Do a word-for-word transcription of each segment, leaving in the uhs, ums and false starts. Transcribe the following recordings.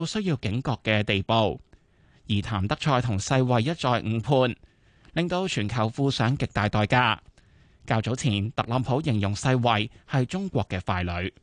需要警覺嘅地步。而譚德塞同世衛一再誤判，令到全球付上極大代價。較早前，特朗普形容世衛係中國嘅傀儡。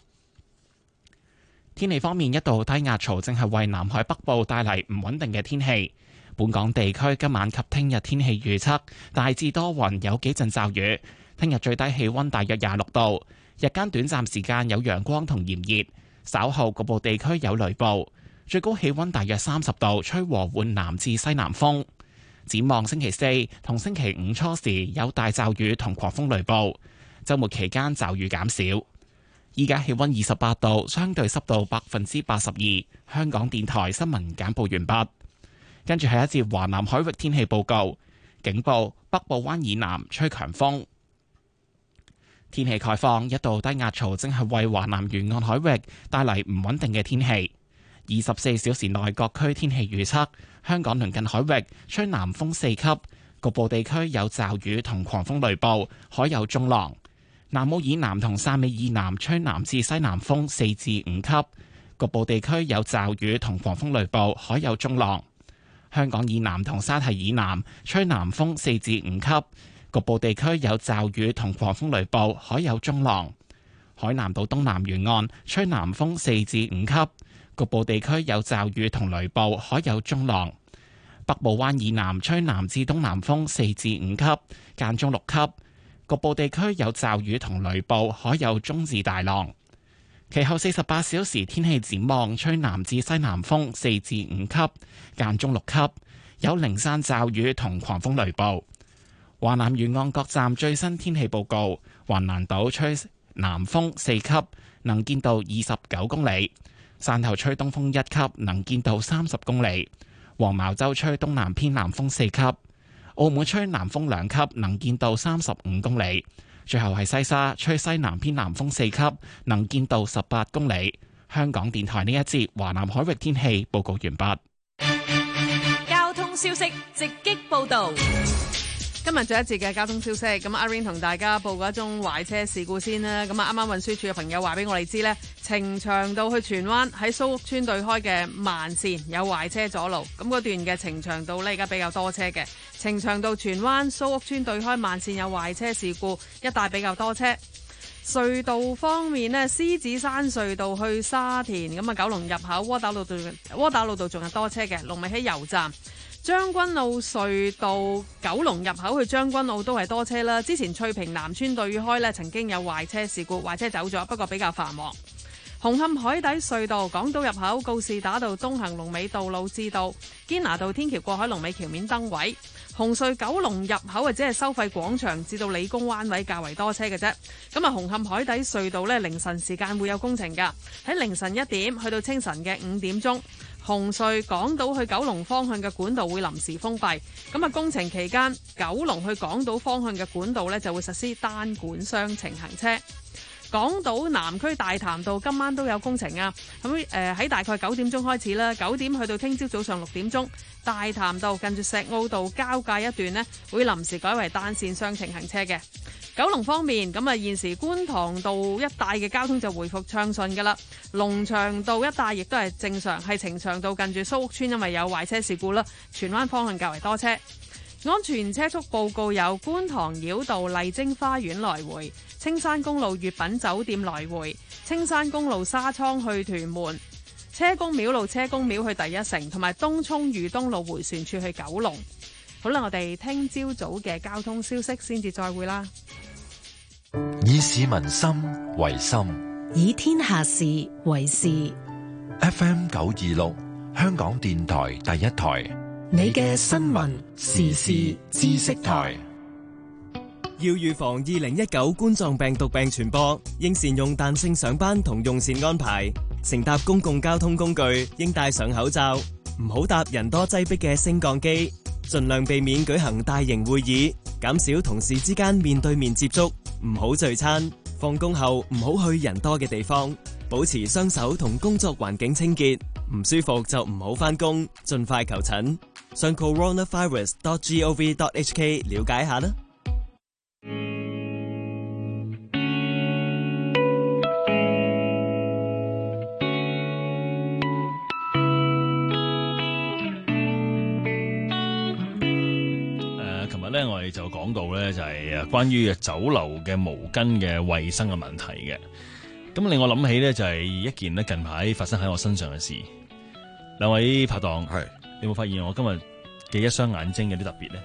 天氣方面，一道低壓槽正係為南海北部帶嚟唔穩定嘅天氣。本港地區今晚及聽日天氣預測大致多雲，有幾陣驟雨。聽日最低氣溫大約廿六度，日間短暫時間有陽光同炎熱，稍後局部地區有雷暴。最高氣溫大約三十度，吹和緩南至西南風。展望星期四同星期五初時有大驟雨同狂風雷暴，週末期間驟雨減少。依家氣溫二十八度，相對濕度百分之八十二。香港電台新聞簡報完畢。跟住係一節華南海域天氣報告，警報：北部灣以南吹強風。天氣概況，一道低壓槽正係為華南沿岸海域帶嚟唔穩定嘅天氣。二十四小時內各區天氣預測：香港鄰近海域吹南風四級，局部地區有驟雨同狂風雷暴，海有中浪。南澳以南同汕尾以南吹南至西南風四至五級，局部地區有驟雨同狂風雷暴，海有中浪。香港以南同沙提以南吹南風四至五級，局部地區有驟雨同狂風雷暴，海有中浪。海南島東南沿岸吹南風四至五級，局部地區有驟雨同雷暴，海有中浪。北部灣以南吹南至東南風四至五級，間中六級，局部地區有驟雨同雷暴，海有中至大浪。其後四十八小時天氣展望，吹南至西南風四至五級，間中六級，有零散驟雨同狂風雷暴。華南沿岸各站最新天氣報告：橫瀾島吹南風四級，能見度二十九公里；汕頭吹東風一級，能見度三十公里；黃茅洲吹東南偏南風四級；澳門吹南風兩級，能見度三十五公里。最後係西沙吹西南偏南風四級，能見度十八公里。香港電台呢一節華南海域天氣報告完畢。 交通消息直擊報道。 今日最後一節嘅交通消息，咁阿 Rain 同大家報過一宗壞車事故先啦。咁啊，啱啱運輸署嘅朋友話俾我哋知呢，呈祥道去荃灣喺蘇屋村對開嘅慢線有壞車阻路，咁嗰段嘅呈祥道呢，而家比較多車嘅。呈祥道荃灣蘇屋村對開慢線有壞車事故，一帶比較多車。隧道方面呢，獅子山隧道去沙田，咁啊九龍入口窩打老道窩打老道仲係多車嘅，龍尾喺油站。將軍澳隧道九龍入口去將軍澳都係多車啦。之前翠屏南村對開呢，曾經有壞車事故，壞車走咗，不過比較繁忙。紅磡海底隧道港島入口告士打道東行龍尾道路至道堅拿道天橋過海龍尾橋面燈位。紅隧九龍入口或者係收費廣場至到理工灣位較為多車嘅啫。咁啊，紅磡海底隧道呢，凌晨時間會有工程噶，喺凌晨一點去到清晨嘅五點鐘。紅隧港島去九龍方向嘅管道會臨時封閉，咁啊工程期間九龍去港島方向嘅管道呢就會實施單管雙程行車。港島南區大潭道今晚都有工程啊，咁誒喺大概九點鐘開始啦，九點去到聽朝早上六點鐘，大潭道近住石澳道交界一段呢會臨時改為單線雙程行車嘅。九龍方面，咁啊現時觀塘道一帶嘅交通就回復暢順㗎啦，龍翔道一帶亦都係正常，係呈祥道近住蘇屋村因為有壞車事故啦，荃灣方向較為多車。安全車速報告有觀塘繞道麗晶花園來回、青山公路粵品酒店來回、青山公路沙倉去屯門、車公廟路車公廟去第一城，同埋東涌裕東路迴旋處去九龍。好啦，我哋聽朝早嘅交通消息先至再會啦。 以市民心為心， 以天下事為事。 F M 九二六，香港電台第一台， 你嘅新聞時事知識台。 要預防二零一九冠狀病毒病傳播，應善用彈性上班同用膳安排。乘搭公共交通工具應戴上口罩，唔好搭人多擠迫嘅升降機，盡量避免舉行大型會議，減少同事之間面對面接觸，唔好聚餐。放工後唔好去人多嘅地方，保持雙手同工作環境清潔。唔舒服就唔好返工，盡快求診。上 coronavirus dot gov dot hk 了解下啦。 日咧，我哋就講到咧，就係誒關於酒樓嘅毛巾嘅衛生嘅問題嘅。咁令我諗起咧，就係一件咧近排發生喺我身上嘅事。兩位拍檔，係你有冇發現我今日嘅一雙眼睛有啲特別咧？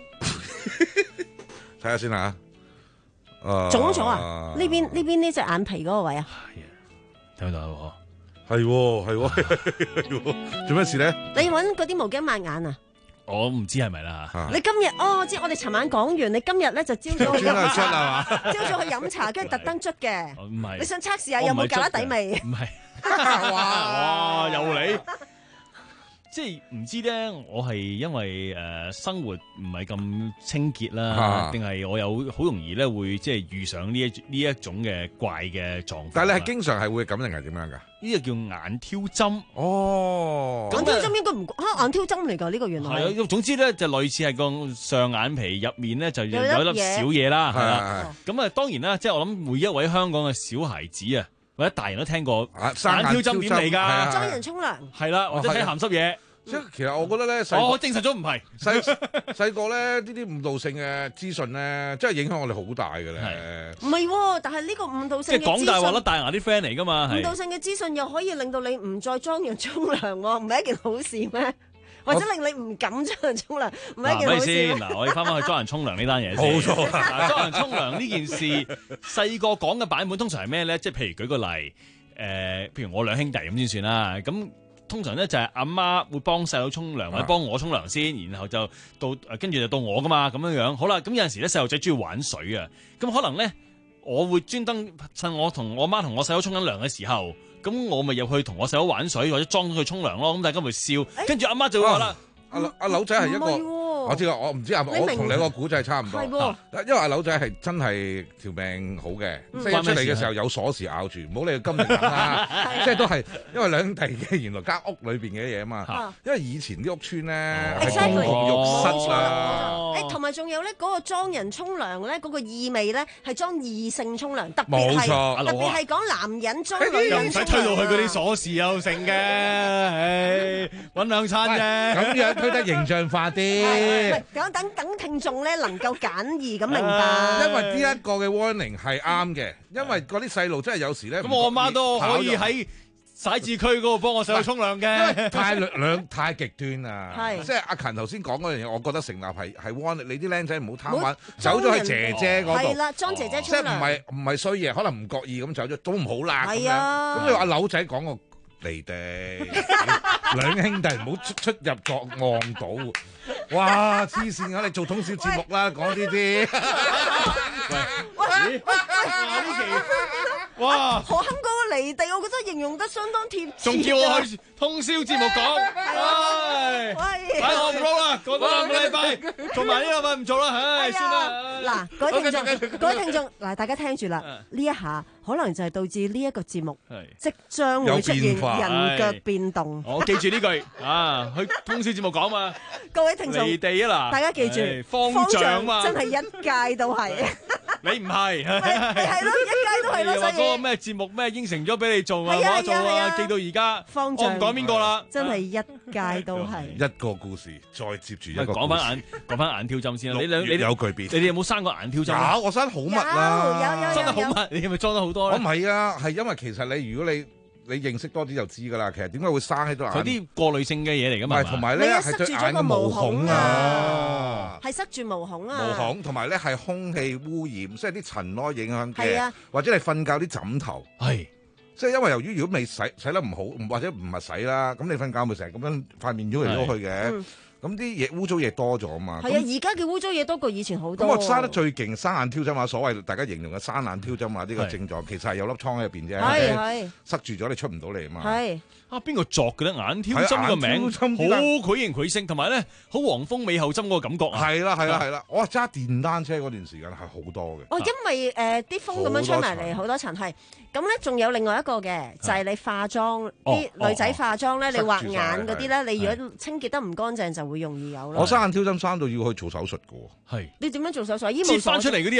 睇下先吓，誒， 腫咗啊？呢邊呢邊呢隻眼皮嗰個位啊？ 係啊，睇到喎， 係喎係喎，做咩事咧？ 你揾嗰啲毛巾抹眼啊？ 我唔知係咪啦嚇。 你今日哦，我知我哋尋晚講完，你今日咧就朝早去專去捽係嘛？ 朝早去飲茶，跟住特登捽嘅。 唔係， 你想測試下有冇胳肋底味？ 唔係，哇！又嚟。即係唔知咧，我係因為誒、呃、生活唔係咁清潔啦，定係、啊、我有好容易咧會即係遇上呢一呢一種嘅怪嘅狀況。 但係你係經常係會咁定係點樣㗎？ 呢個叫眼挑針。 哦， 眼挑針應該唔嚇眼挑針嚟㗎，呢個原來係啊。總之咧就類似係個上眼皮入面咧就有一粒小嘢啦，係啦。咁啊當然啦，即係我諗每一位香港嘅小孩子啊，或者大人都聽過眼挑針點嚟㗎？ 裝人沖涼係啦，或者睇鹹濕嘢。 即係其實我覺得咧， 我證實咗唔係細細個咧，呢啲誤導性嘅資訊咧，真係影響我哋好大嘅咧。 唔係喎，但係呢個誤導性嘅資訊， 即係講大話甩大牙啲 friend 嚟㗎嘛。 誤導性嘅資訊又可以令到你唔再裝人沖涼喎，唔係一件好事咩？或者令你唔敢裝人沖涼，唔係一件好事咩？ 嗱，我哋翻返去裝人沖涼呢單嘢先。 冇錯， 嗱，裝人沖涼呢件事，細個講嘅版本通常係咩咧？即係譬如舉個例，誒、呃，譬如我兩兄弟咁先算啦，咁。通常咧就係阿媽會幫細佬沖涼或者幫我沖涼先，然後就到跟住就到我噶嘛咁樣樣。好啦，咁有陣時咧細路仔中意玩水啊，咁可能咧我會專登趁我同我媽同我細佬沖緊涼嘅時候，咁我咪入去同我細佬玩水或者裝咗佢沖涼咯。咁大家咪笑，跟住阿媽就會話啦： 阿阿柳仔係一個。我知啊，我唔知啊，我同你個古仔差唔多，因為阿柳仔係真係條命好嘅，飛出嚟嘅時候有鎖匙咬住，唔好理佢金定銀啦，即係都係因為兩兄弟嘅原來間屋裏邊嘅嘢啊嘛，因為以前啲屋村咧係公共浴室啦， 誒同埋仲有咧嗰個裝人沖涼咧嗰個意味咧係裝異性沖涼，特別係特別係講男人裝女人， 又唔使推到去嗰啲鎖匙又成嘅，唉，揾兩餐啫， 咁樣推得形象化啲。 等等等聽眾咧能夠簡易咁明白， 因為呢一個嘅 warning 係啱嘅，因為嗰啲細路真係有時咧， 咁我阿媽都可以喺徙置區嗰度幫我細佬沖涼嘅， 太兩太極端啦， 係即係阿勤頭先講嗰樣嘢，我覺得成立係係 warning，你啲僆仔唔好貪玩，走咗去姐姐嗰度， 係啦，裝姐姐沖涼， 即係唔係唔係衰嘢，可能唔覺意咁走咗都唔好啦， 係啊， 咁你話阿柳仔講個離地，兩兄弟唔好出出入作案島。哇！黐線啊！你做通宵節目啦，講呢啲。 喂喂喂！呢期哇， 何堪嗰個離地，我覺得形容得相當貼切。 仲叫我去通宵節目講，唉，唉，我唔撈啦，過多兩個禮拜，做埋呢兩份唔做啦，唉，算啦。 嗱，各位聽眾，各位聽眾，嗱，大家聽住啦，呢一下可能就係導致呢一個節目即將會出現人腳變動。 我記住呢句啊，去通宵節目講嘛。 各位聽眾， 離地啊嗱， 大家記住， 方丈嘛， 真係一屆都係。 你唔係， 係咯，一屆都係咯。 你話嗰個咩節目咩應承咗俾你做啊，我做啊，記到而家。 方丈， 我唔講邊個啦， 真係一屆都係。 一個故事再接住一個。 講翻眼，講翻眼挑針先啦。你兩你有巨變， 你哋有冇生過眼挑針？ 有，我生得好密啦， 有有有， 生得好密，你係咪裝得好多咧？ 我唔係啊，係因為其實你如果你。你認識多啲就知㗎啦，其實點解會生喺度眼？ 佢啲過濾性嘅嘢嚟㗎嘛， 同埋咧係對眼嘅毛孔啊， 係塞住毛孔啊， 毛孔同埋咧係空氣污染，即係啲塵埃影響嘅， 啊、 或者你瞓覺啲枕頭， 係即係因為由於如果未洗洗得唔好，或者唔係洗啦，咁你瞓覺咪成日咁樣塊面喐嚟喐去嘅。咁啲嘢污糟嘢多咗啊嘛， 係啊！而家嘅污糟嘢多過以前好多。 咁我生得最勁生眼挑針啊，所謂大家形容嘅生眼挑針啊，呢個症狀其實係有粒瘡喺入邊啫， 係係塞住咗你出唔到嚟啊嘛。 係啊，邊個作嘅咧？眼挑針呢個名好繪形繪聲，同埋咧好黃蜂尾後針嗰個感覺啊！ 係啦係啦係啦，我揸電單車嗰段時間係好多嘅。 哦，因為誒啲風咁樣吹埋嚟，好多塵係。咁咧仲有另外一個嘅，就係你化妝啲女仔化妝咧，你畫眼嗰啲咧，你如果清潔得唔乾淨，就會容易有咯。 我生眼挑針生到要去做手術嘅喎。 係。 你點樣做手術？醫務所切翻出嚟嗰啲啊？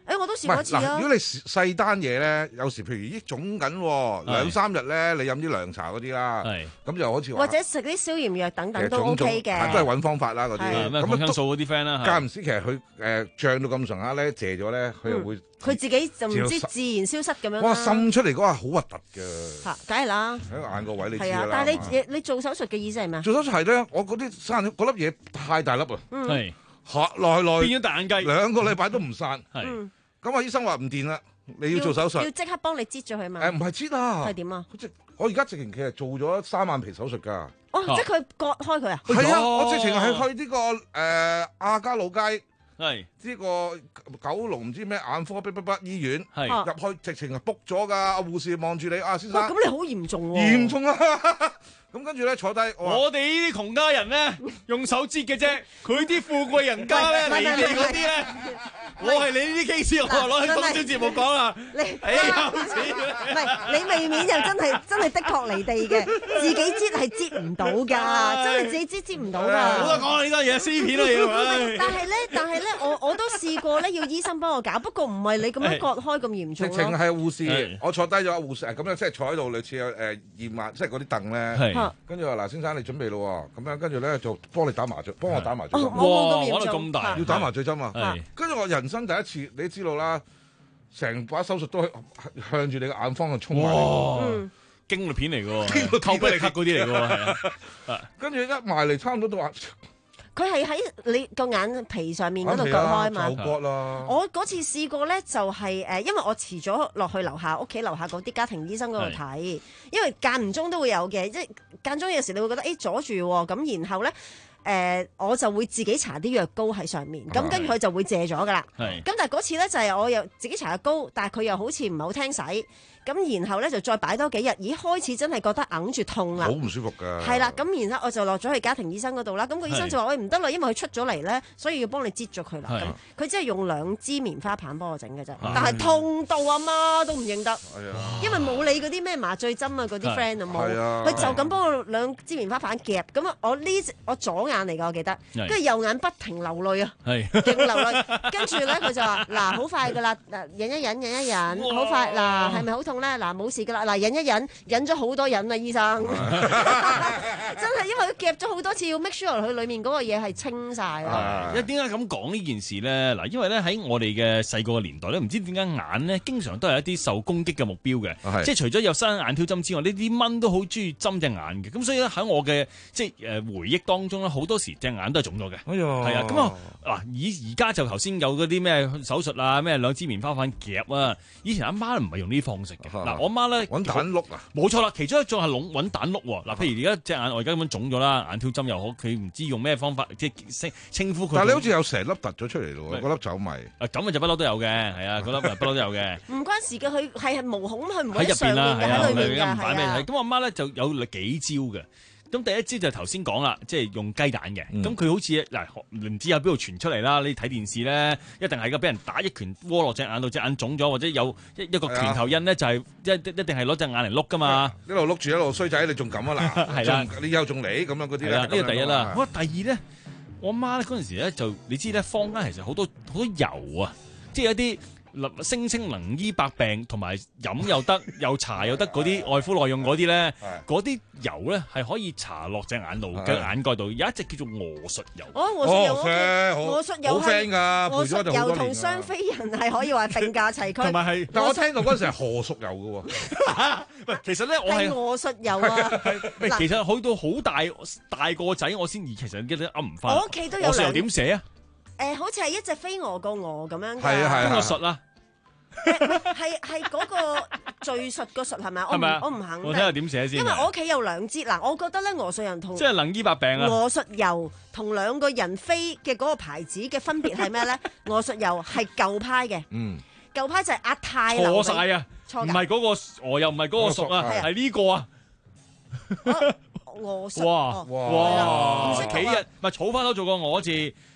誒，我都試過一次啊。 如果你細單嘢咧，有時譬如啲腫緊兩三日咧，你飲啲涼茶嗰啲啦，咁就好似或者食啲消炎藥等等都 OK 嘅， 都係揾方法啦嗰啲。 咩抗生素嗰啲 friend 啦， 間唔時其實佢誒脹到咁上下咧，謝咗咧，佢又會佢自己就唔知自然消失咁樣。 哇！滲出嚟嗰下好核突㗎。 嚇，梗係啦。 喺個眼個位你知啦。 係啊，但係你你做手術嘅意思係咩？ 做手術係咧，我嗰啲生嗰粒嘢太大粒啊。 係。 嚇來來變咗大眼雞， 兩個禮拜都唔散。 係。 咁啊，醫生話唔掂啦，你要做手術。 要即刻幫你擠咗佢嘛？ 誒唔係擠啊。 係點啊？ 我而家直情其實做咗三眼皮手術㗎。 哦，即係佢割開佢啊？ 係啊，我直情係去呢個誒亞皆老街。 係呢個九龍唔知咩眼科 B B B 醫院， 係入去直情係 book 咗㗎，阿護士望住你，啊先生， 咁你好嚴重喎， 嚴重啊！咁跟住咧坐低， 我哋呢啲窮家人咧用手擠嘅啫，佢啲富貴人家咧，你哋嗰啲咧，我係你呢啲 case，我攞喺廣州節目講啊， 你哎呀，好似唔係你未免又真係真係的確離地嘅，自己擠係擠唔到㗎，真係自己擠擠唔到㗎。 冇得講啊！呢單嘢撕片啊嘢， 但係咧，但係咧，我我都試過咧，要醫生幫我搞，不過唔係你咁樣割開咁嚴重咯。 直情係護士，我坐低咗，護士咁樣即係坐喺度，類似誒驗眼，即係嗰啲凳咧。跟住話嗱，先生你準備咯喎，咁樣跟住咧就幫你打麻醉，幫我打麻醉針。 哇， 可能咁大， 要打麻醉針啊！跟住我人生第一次，你知道啦，成把手術都向住你個眼方向衝埋嚟， 驚慄片嚟嘅喎，透不嚟咳嗰啲嚟嘅喎，係啊。 跟住一埋嚟，差唔多都話。 佢係喺你個眼皮上面嗰度割開嘛？ 就割啦！ 我嗰次試過咧，就係誒，因為我遲咗落去樓下屋企樓下嗰啲家庭醫生嗰度睇，因為間唔中都會有嘅，即係間中有時你會覺得誒阻住喎，咁然後咧誒我就會自己搽啲藥膏喺上面，咁跟住佢就會借咗噶啦。咁但係嗰次咧就係我又自己搽藥膏，但係佢又好似唔係好聽使。咁然後咧就再擺多幾日，咦開始真係覺得硬住痛啦， 好唔舒服㗎。 係啦，咁然後我就落咗去家庭醫生嗰度啦。咁個醫生就話：喂唔得啦，因為佢出咗嚟咧，所以要幫你擠咗佢啦。咁佢只係用兩支棉花棒幫我整嘅啫，但係痛到阿媽都唔認得，因為冇你嗰啲咩麻醉針啊嗰啲 friend 啊冇，佢就咁幫我兩支棉花棒夾。咁啊，我呢我左眼嚟㗎，我記得，跟住右眼不停流淚啊，勁流淚。跟住咧佢就話：嗱好快㗎啦，嗱忍一忍，忍一忍，好快嗱係咪好痛？咧嗱冇事噶啦，嗱忍一忍，忍咗好多忍啊，醫生，真係因為佢夾咗好多次，要 make sure 佢裡面嗰個嘢係清晒咯。 因為點解咁講呢件事咧？嗱，因為咧喺我哋嘅細個嘅年代咧，唔知點解眼咧經常都係一啲受攻擊嘅目標嘅，即係除咗有生眼挑針之外，呢啲蚊都好中意針隻眼嘅。咁所以咧喺我嘅即係誒回憶當中咧，好多時隻眼都係腫咗嘅。係啊，咁啊嗱，以而家就頭先有嗰啲咩手術啊，咩兩支棉花棒夾啊，以前阿媽唔係用呢啲方式嘅。嗱，我媽咧揾蛋碌啊， 冇錯啦，其中一種係攞揾蛋碌喎。嗱，譬如而家隻眼我而家咁樣腫咗啦，眼挑針又好，佢唔知用咩方法即係稱呼佢。 但係你好似有成粒突咗出嚟咯，嗰粒走迷。 啊，咁啊就不嬲都有嘅，係啊，嗰粒不嬲都有嘅。 唔關事嘅，佢係係毛孔，佢唔喺入邊啦，係啊， 裏面㗎， 係啊。咁我媽咧就有幾招嘅。咁第一招就係頭先講啦，即係用雞蛋嘅。咁佢、嗯、好似嗱，唔知有邊度傳出嚟啦。你睇電視咧，一定係個俾人打一拳窩落隻眼度，隻眼腫咗，或者有一一個拳頭印咧，就係一一定係攞隻眼嚟碌噶嘛。一路碌住一路衰仔，你仲咁啊嗱？係啦，你又仲嚟咁樣嗰啲咧？呢個第一啦。好，第二咧，我媽咧嗰陣時咧就你知咧，坊間其實好多好多油啊，即係一啲。聲稱能醫百病，同埋飲又得，又搽又得嗰啲外敷內用嗰啲咧，嗰啲油咧係可以搽落隻眼度嘅眼蓋度，有一隻叫做鵝術油。 哦，鵝術油，鵝術油好 friend 㗎， 鵝術油同雙飛人係可以話並駕齊驅。 同埋係， 但我聽到嗰陣時係何屬油嘅喎。 喂，其實咧我係鵝術油啊。 其實去到好大大個仔，我先而其實記得噏唔翻。 我屋企都有。 鵝術油點寫啊？ 誒，好似係一隻飛蛾個蛾咁樣嘅。 係啊係啊。 邊個術啊？ 係係嗰個敘述個術係咪？我唔我唔肯定。 我睇下點寫先。 因為我屋企有兩支嗱，我覺得咧鵝術油同即係能醫百病啊。 鵝術油同兩個人飛嘅嗰個牌子嘅分別係咩咧？鵝術油係舊派嘅，嗯，舊派就係阿泰。 錯晒啊！唔係嗰個鵝又唔係嗰個屬啊，係呢個啊。 鵝術。 哇哇！幾日咪儲翻都做過鵝字。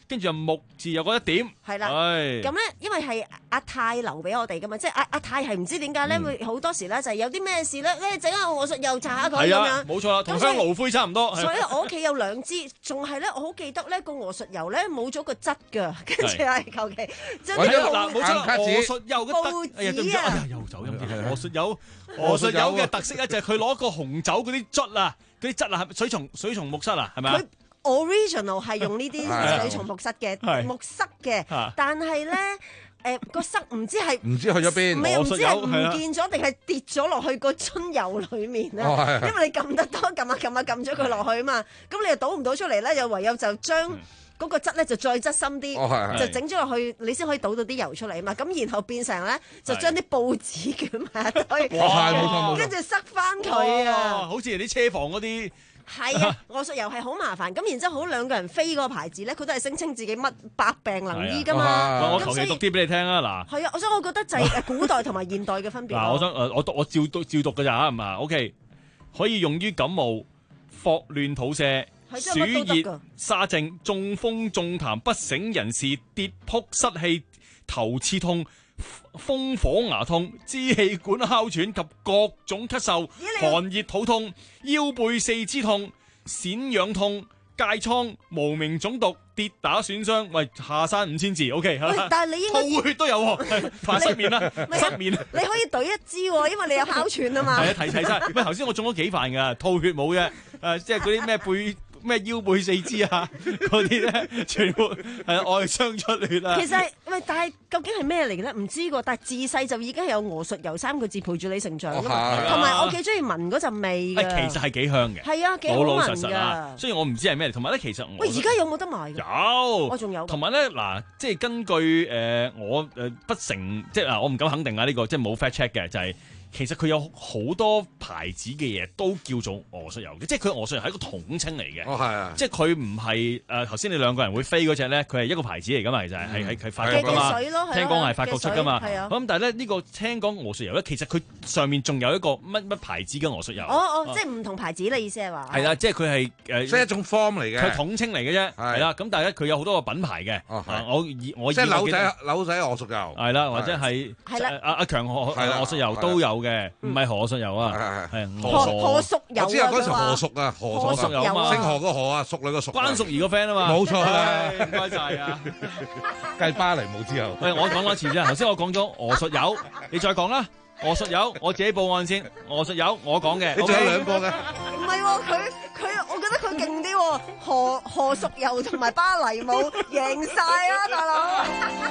跟住就木字有嗰一點， 係啦。 咁咧，因為係阿太留俾我哋噶嘛，即係阿阿太係唔知點解咧，會好多時咧就係有啲咩事咧，咧整下我術又查下佢咁樣。 冇錯啦，同香爐灰差唔多。 所以我屋企有兩支，仲係咧，我好記得咧個鵝術油咧冇咗個質㗎，跟住係求其將啲嗱冇錯，鵝術油嘅報紙啊， 哎呀又走音添。鵝術油，鵝術油嘅特色咧就係佢攞個紅酒嗰啲卒啊，嗰啲質啊，水松水松木塞啊，係咪啊？ original 係用呢啲水松木塞嘅木塞嘅，但係咧誒個塞唔知係唔知去咗邊， 唔係唔知係唔見咗定係跌咗落去個樽油裡面啊！ 哦、 因為你撳得多，撳下撳下撳咗佢落去啊嘛，咁你又倒唔到出嚟咧，又唯有就將嗰個質咧就再質深啲， 哦、 就整咗落去，你先可以倒到啲油出嚟啊嘛。咁然後變成咧就將啲報紙捲埋一堆，跟住塞翻佢啊！ 好似啲車房嗰啲。 係啊，鵝術油係好麻煩，咁然之後好兩個人飛嗰個牌子咧，佢都係聲稱自己乜百病能醫噶嘛。 我求其讀啲俾你聽啊，嗱。 係啊，所以我覺得就係古代同埋現代嘅分別。 嗱，我想誒，我讀我照讀照讀㗎咋係嘛 ？OK，可以用於感冒、霍亂、肚瀉、暑熱、沙症、中風、中痰、不省人事、跌撲、失氣、頭刺痛、風火牙痛、支氣管哮喘及各種咳嗽、寒熱肚痛、腰背四肢痛、癬癢痛、疥瘡、無名腫毒、跌打損傷。喂，下山五千字 ，OK 嚇。 但係你應該吐血都有喎，快失眠啦，失眠。 你可以懟一支喎，因為你有哮喘啊嘛。 係啊，提提晒。喂，頭先我中咗幾飯㗎，吐血冇啫。誒，即係嗰啲咩背。咩腰背四肢啊，嗰啲咧全部係外傷出血啊！ 其實喂，但係究竟係咩嚟嘅咧？唔知喎。但係自細就已經係有鵝術油三個字陪住你成長㗎嘛。同埋我幾中意聞嗰陣味㗎。 其實係幾香嘅。 係啊，幾好聞㗎。 老老實實啊，雖然我唔知係咩嚟，同埋咧其實喂，而家有冇得賣㗎？ 有， 我仲有。 同埋咧嗱，即係根據誒我誒不成，即係嗱我唔敢肯定啊呢個，即係冇 fact check 嘅就係。其實佢有好多牌子嘅嘢都叫做鵝術油嘅，即係佢鵝術油係一個統稱嚟嘅。 哦，係啊， 即係佢唔係誒頭先你兩個人會飛嗰隻咧，佢係一個牌子嚟噶嘛，其實係係係法國噶嘛。聽講係法國出噶嘛。咁但係咧呢個聽講鵝術油咧，其實佢上面仲有一個乜乜牌子嘅鵝術油。 哦哦，即係唔同牌子你意思係話？ 係啦，即係佢係誒， 即係一種 form 嚟嘅。 佢統稱嚟嘅啫，係啦。咁但係咧佢有好多個品牌嘅。我我即係柳仔柳仔鵝術油。 係啦，或者係係啦， 阿阿強鵝鵝術油都有嘅，唔係河。河術油啊，係係河河屬油啊， 我知啊，嗰時河屬啊， 河屬油啊， 姓何個何啊，淑女個淑， 關淑怡個 friend 啊嘛， 冇錯啦， 唔該晒啊， 繼巴黎冇之後， 喂，我講多次啫，頭先我講咗鵝術油，你再講啦，鵝術油，我自己報案先，鵝術油我講嘅， 你仲有兩個嘅， 唔係喎，佢佢，我覺得佢勁啲喎，河河屬油同埋芭蕾舞贏晒啊，大佬！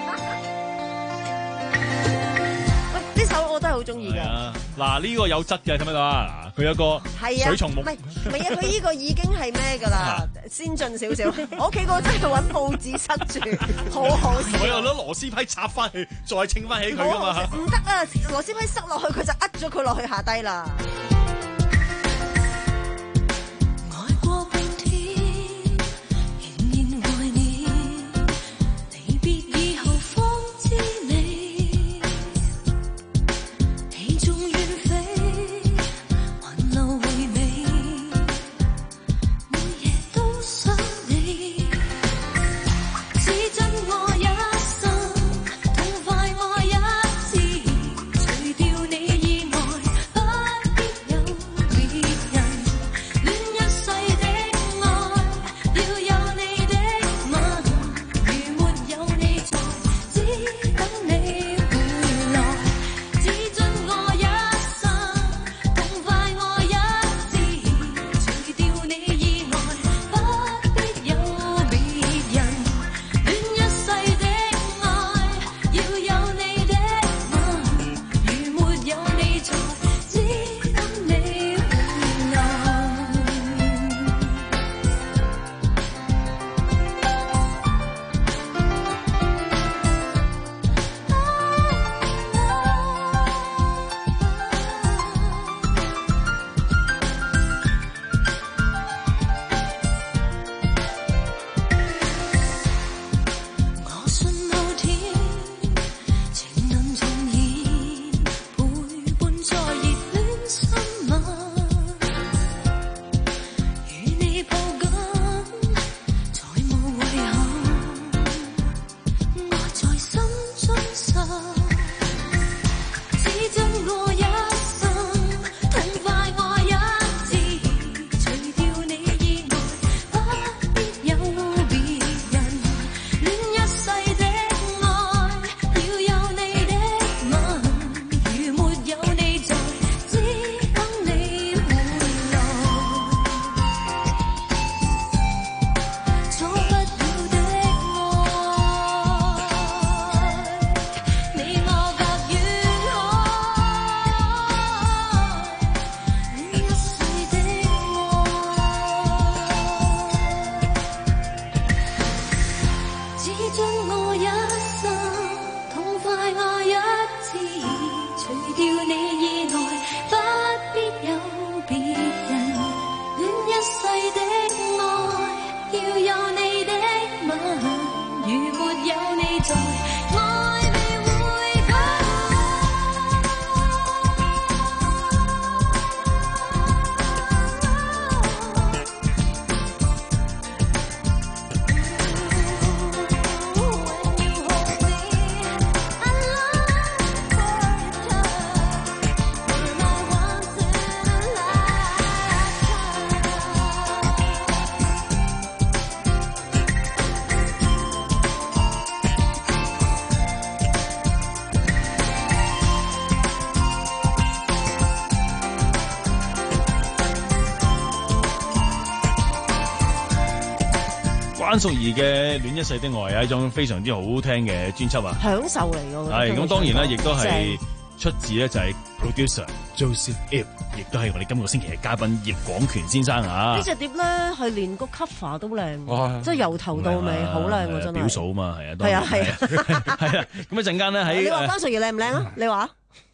呢首我都係好中意嘅。 嗱，呢個有質嘅，睇唔睇到啊？佢有個水松木。 係啊，唔係唔係啊，佢呢個已經係咩㗎啦？先進少少。我屋企嗰個真係揾報紙塞住，好好笑。 我又攞螺絲批插翻去，再稱翻起佢㗎嘛。 唔得啊！螺絲批塞落去，佢就呃咗佢落去下低啦。 在愛未會改。 關淑怡嘅《戀一世的愛》係一種非常之好聽嘅專輯啊， 享受嚟㗎。 係咁，當然啦，亦都係出自咧就係 producer Joseph Ip， 亦都係我哋今個星期嘅嘉賓葉廣權先生啊。 呢隻碟咧係連個 cover 都靚，即係由頭到尾好靚喎，真係。 表嫂嘛，係啊， 係啊係啊， 係啊。咁一陣間咧喺， 你話關淑怡靚唔靚啊？你話？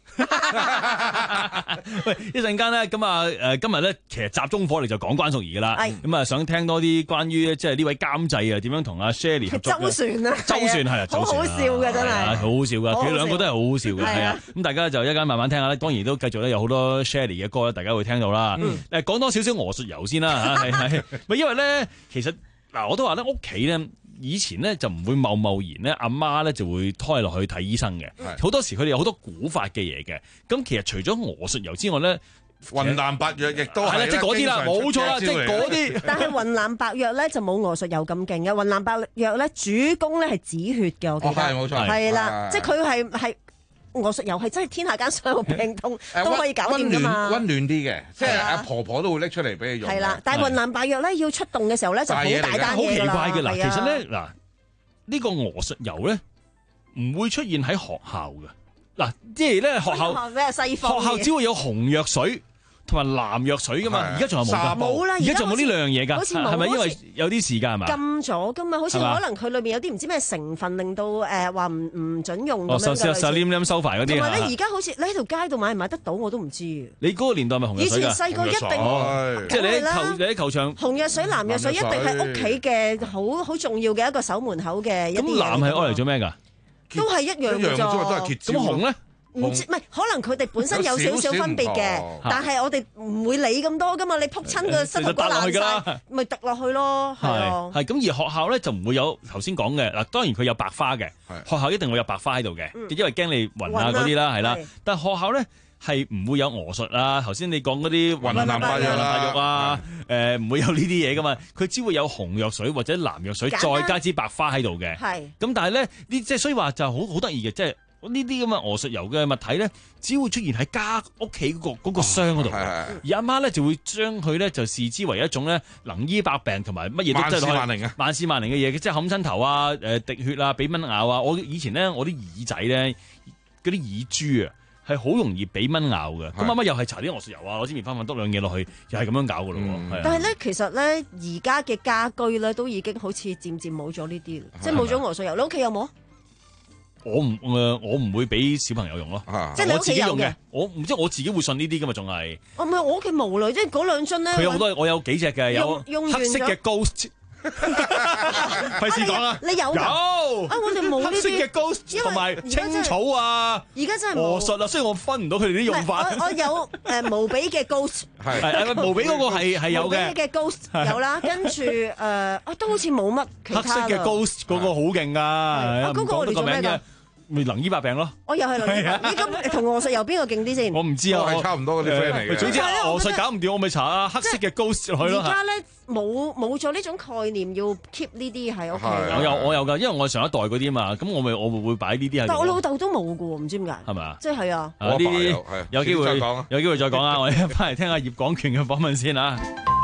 喂，一陣間咧，咁啊，誒，今日咧，其實集中火力就講關淑怡噶啦，咁啊，想聽多啲關於即係呢位監製啊，點樣同阿 Shirley 合作嘅？周旋啊，周旋係啊， 好好笑嘅真係， 好好笑噶，佢兩個都係好好笑嘅，係啊，咁大家就一陣間慢慢聽下啦。當然都繼續咧有好多 Shirley 嘅歌咧，大家會聽到啦。誒，講多少少鵝術油先啦嚇，係係，咪因為咧，其實嗱，我都話咧，屋企咧。以前咧就唔會貿貿然咧，阿媽咧就會拖落去睇醫生嘅。好多時佢哋有好多古法嘅嘢嘅。咁其實除咗鵝術油之外咧， 雲南白藥亦都係即係嗰啲啦，冇錯啦，即係嗰啲。 但係雲南白藥咧就冇鵝術油咁勁嘅。雲南白藥咧主攻咧係止血嘅，我記得。 係冇錯。 係啦，即係佢係係。鵝術油係真係天下間所有病痛都可以搞掂㗎嘛， 溫暖啲嘅，即係阿婆婆都會拎出嚟俾你用。 係啦，但係雲南白藥咧要出動嘅時候咧就好大單嘢㗎啦。 好奇怪嘅嗱，其實咧嗱，呢個鵝術油咧唔會出現喺學校嘅嗱，即係咧學校咩西方學校只會有紅藥水同埋藍藥水噶嘛，而家仲有冇㗎？ 冇啦， 而家仲冇呢兩樣嘢㗎，係咪因為有啲時間係嘛？ 禁咗㗎嘛，好似可能佢裏面有啲唔知咩成分令到誒話唔唔準用咁樣嘅。 哦，收黏黏收埋嗰啲。 同埋咧，而家好似你喺條街度買唔買得到我都唔知。 你嗰個年代咪紅藥水㗎？ 以前細個一定， 即係你喺球你喺球場。 紅藥水、藍藥水一定係屋企嘅好好重要嘅一個守門口嘅。 咁藍係愛嚟做咩㗎？ 都係一樣嘅啫。 咁紅咧？ 唔知，唔係可能佢哋本身有少少分別嘅，但係我哋唔會理咁多噶嘛。你撲親個膝頭骨爛晒，咪滴落去咯。係啊， 係咁而學校咧就唔會有頭先講嘅嗱，當然佢有白花嘅，學校一定會有白花喺度嘅，因為驚你暈啊嗰啲啦，係啦。但係學校咧係唔會有鵝術啊，頭先你講嗰啲雲南白藥啊，誒唔會有呢啲嘢噶嘛。佢只會有紅藥水或者藍藥水，再加支白花喺度嘅。係咁，但係咧呢即係所以話就好好得意嘅，即係。呢啲咁嘅鵝術油嘅物體咧，只會出現喺家屋企嗰個嗰個箱嗰度，而阿媽咧就會將佢咧就視之為一種咧能醫百病同埋乜嘢都即係萬事萬靈啊， 萬事萬靈嘅嘢，即係冚親頭啊、誒滴血啊、俾蚊咬啊。我以前咧我啲耳仔咧嗰啲耳珠啊係好容易俾蚊咬嘅，咁阿媽又係搽啲鵝術油啊，攞支棉花棒篤兩嘢落去，又係咁樣搞噶咯。 嗯、但係咧，其實咧而家嘅家居咧都已經好似漸漸冇咗呢啲，即係冇咗鵝術油。你屋企有冇？ 我唔誒，我唔會俾小朋友用咯， 即係你屋企有嘅。 我唔知我自己會信呢啲噶嘛，仲係。 哦，唔係我屋企冇啦，即係嗰兩樽咧。 佢有好多，我有幾隻嘅，有黑色嘅 Ghost。費事講啦， 你有有啊？ 我哋冇呢啲黑色嘅 Ghost 同埋青草啊。 而家真係鵝術啊，雖然我分唔到佢哋啲用法。 我有誒無比嘅 Ghost， 係係無比嗰個係係有嘅。 無比嘅 Ghost 有啦，跟住誒啊都好似冇乜其他。 黑色嘅 Ghost 嗰個好勁㗎，啊嗰個我哋做咩㗎？ 咪能醫百病咯！ 我又係能醫百病，咁同鵝術油邊個勁啲先？ 我唔知啊， 係差唔多嗰啲 friend 嚟嘅。 總之鵝術搞唔掂，我咪搽啊黑色嘅 Ghost 落去咯。 而家咧冇冇咗呢種概念，要 keep 呢啲喺屋企。 我有我有㗎，因為我係上一代嗰啲嘛，咁我咪我會會擺呢啲喺。 但我老豆都冇㗎喎，唔知點解。 係咪啊？ 即係啊！ 呢啲有機會有機會再講啊！我哋翻嚟聽下葉廣權嘅訪問先啊！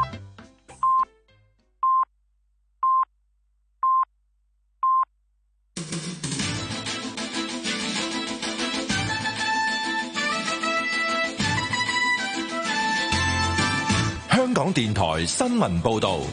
香港電台新聞報道，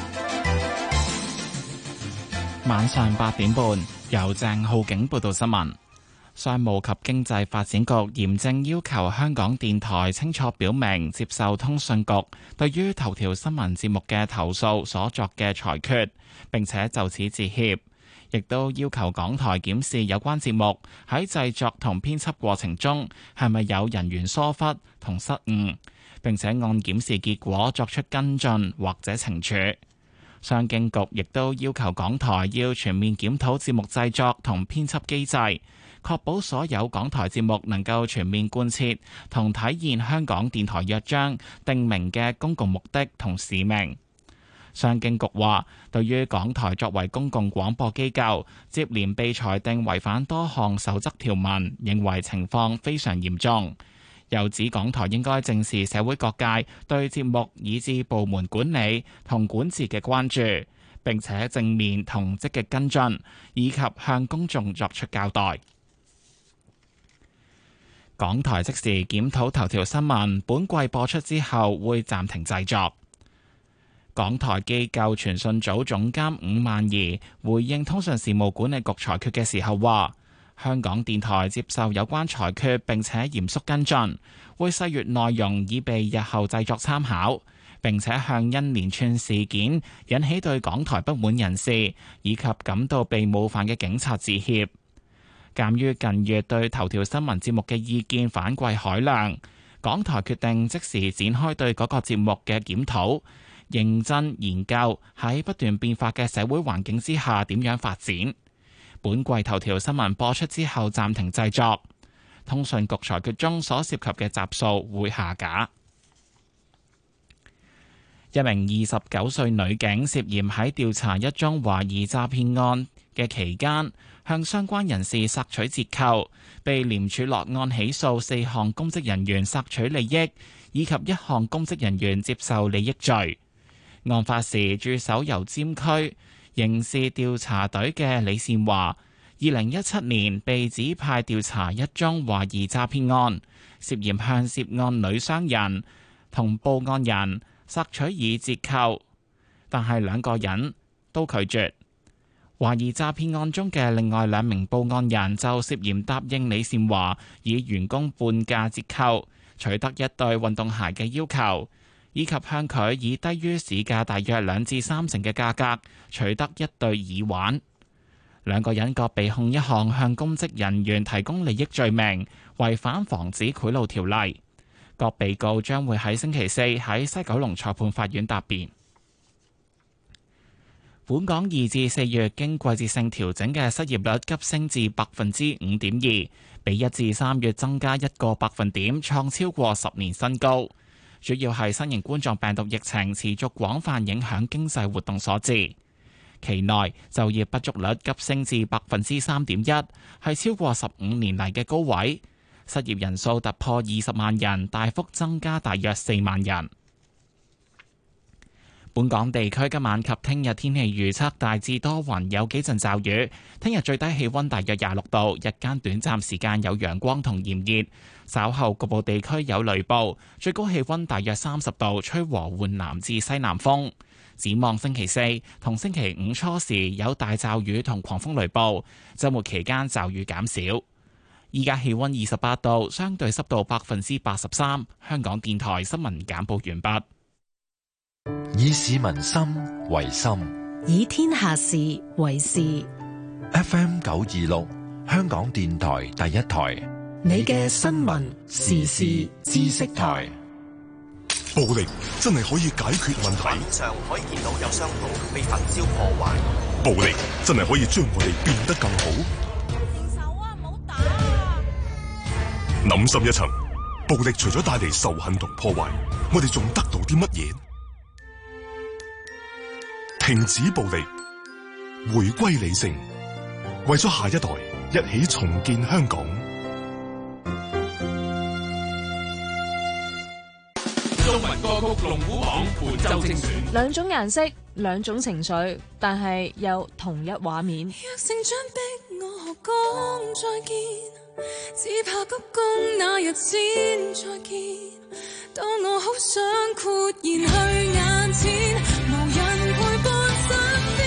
晚上八點半由鄭浩景報道新聞。商務及經濟發展局嚴正要求香港電台清楚表明接受通訊局對於頭條新聞節目嘅投訴所作嘅裁決，並且就此致歉。 亦都要求港台檢視有關節目喺製作同編輯過程中係咪有人員疏忽同失誤，並且按檢視結果作出跟進或者懲處。商經局亦都要求港台要全面檢討節目製作同編輯機制，確保所有港台節目能夠全面貫徹同體現香港電台約章定明嘅公共目的同使命。商經局話，對於港台作為公共廣播機構，接連被裁定違反多項守則條文，認為情況非常嚴重。又指港台應該正視社會各界對節目以至部門管理同管治嘅關注，並且正面同積極跟進，以及向公眾作出交代。港台即時檢討頭條新聞，本季播出之後會暫停製作。港台機構傳訊組總監伍曼儀回應通訊事務管理局裁決嘅時候話，香港電台接受有關裁決並且嚴肅跟進，會細閱內容以備日後製作參考，並且向因連串事件引起對港台不滿人士以及感到被冒犯嘅警察致歉。鑑於近月對頭條新聞節目嘅意見反饋海量，港台決定即時展開對嗰個節目嘅檢討，認真研究喺不斷變化嘅社會環境之下點樣發展。本季頭條新聞播出之後暫停製作，通訊局裁決中所涉及嘅集數會下架。一名二十九歲女警涉嫌喺調查一宗懷疑詐騙案嘅期間，向相關人士索取折扣，被廉署落案起訴四項公職人員索取利益，以及一項公職人員接受利益罪。案發時駐守油尖區刑事調查隊嘅李善華，二零一七年被指派調查一宗懷疑詐騙案，涉嫌向涉案女商人同報案人索取以折扣，但係兩個人都拒絕。懷疑詐騙案中嘅另外兩名報案人就涉嫌答應李善華以員工半價折扣取得一對運動鞋嘅要求，以及向佢以低於市價大約兩至三成嘅價格取得一對耳環。兩個人各被控一項向公職人員提供利益罪名，違反防止賄賂條例。各被告將會喺星期四喺西九龍裁判法院答辯。本港二至四月經季節性調整嘅失業率急升至百分之五點二，比一至三月增加一個百分點，創超過十年新高。主要係新型冠狀病毒疫情持續廣泛影響經濟活動所致。期內就業不足率急升至百分之三點一，係超過十五年嚟嘅高位。失業人數突破二十萬人，大幅增加大約四萬人。本港地區今晚及聽日天氣預測大致多雲，有幾陣驟雨。聽日最低氣溫大約廿六度，日間短暫時間有陽光同炎熱，稍後局部地區有雷暴，最高氣溫大約三十度，吹和緩南至西南風。展望星期四同星期五初時有大驟雨同狂風雷暴，週末期間驟雨減少。依家氣溫二十八度，相對濕度百分之八十三。香港電台新聞簡報完畢。 以市民心為心， 以天下事為事。 F M 九二六，香港電台第一台， 你嘅新聞時事知識台。 暴力真係可以解決問題。 畫面上可以見到有商鋪被焚燒破壞。 暴力真係可以將我哋變得更好。 停手啊！唔好打啊！ 諗深一層，暴力除咗帶嚟仇恨同破壞，我哋仲得到啲乜嘢？停止暴力，回歸理性，為咗下一代，一起重建香港。 中文歌曲龍虎榜本周精選， 兩種顏色，兩種情緒，但係有同一畫面。 若成長逼我何講再見，只怕鞠躬那日先再見。當我好想豁然去眼前，無人陪伴身邊。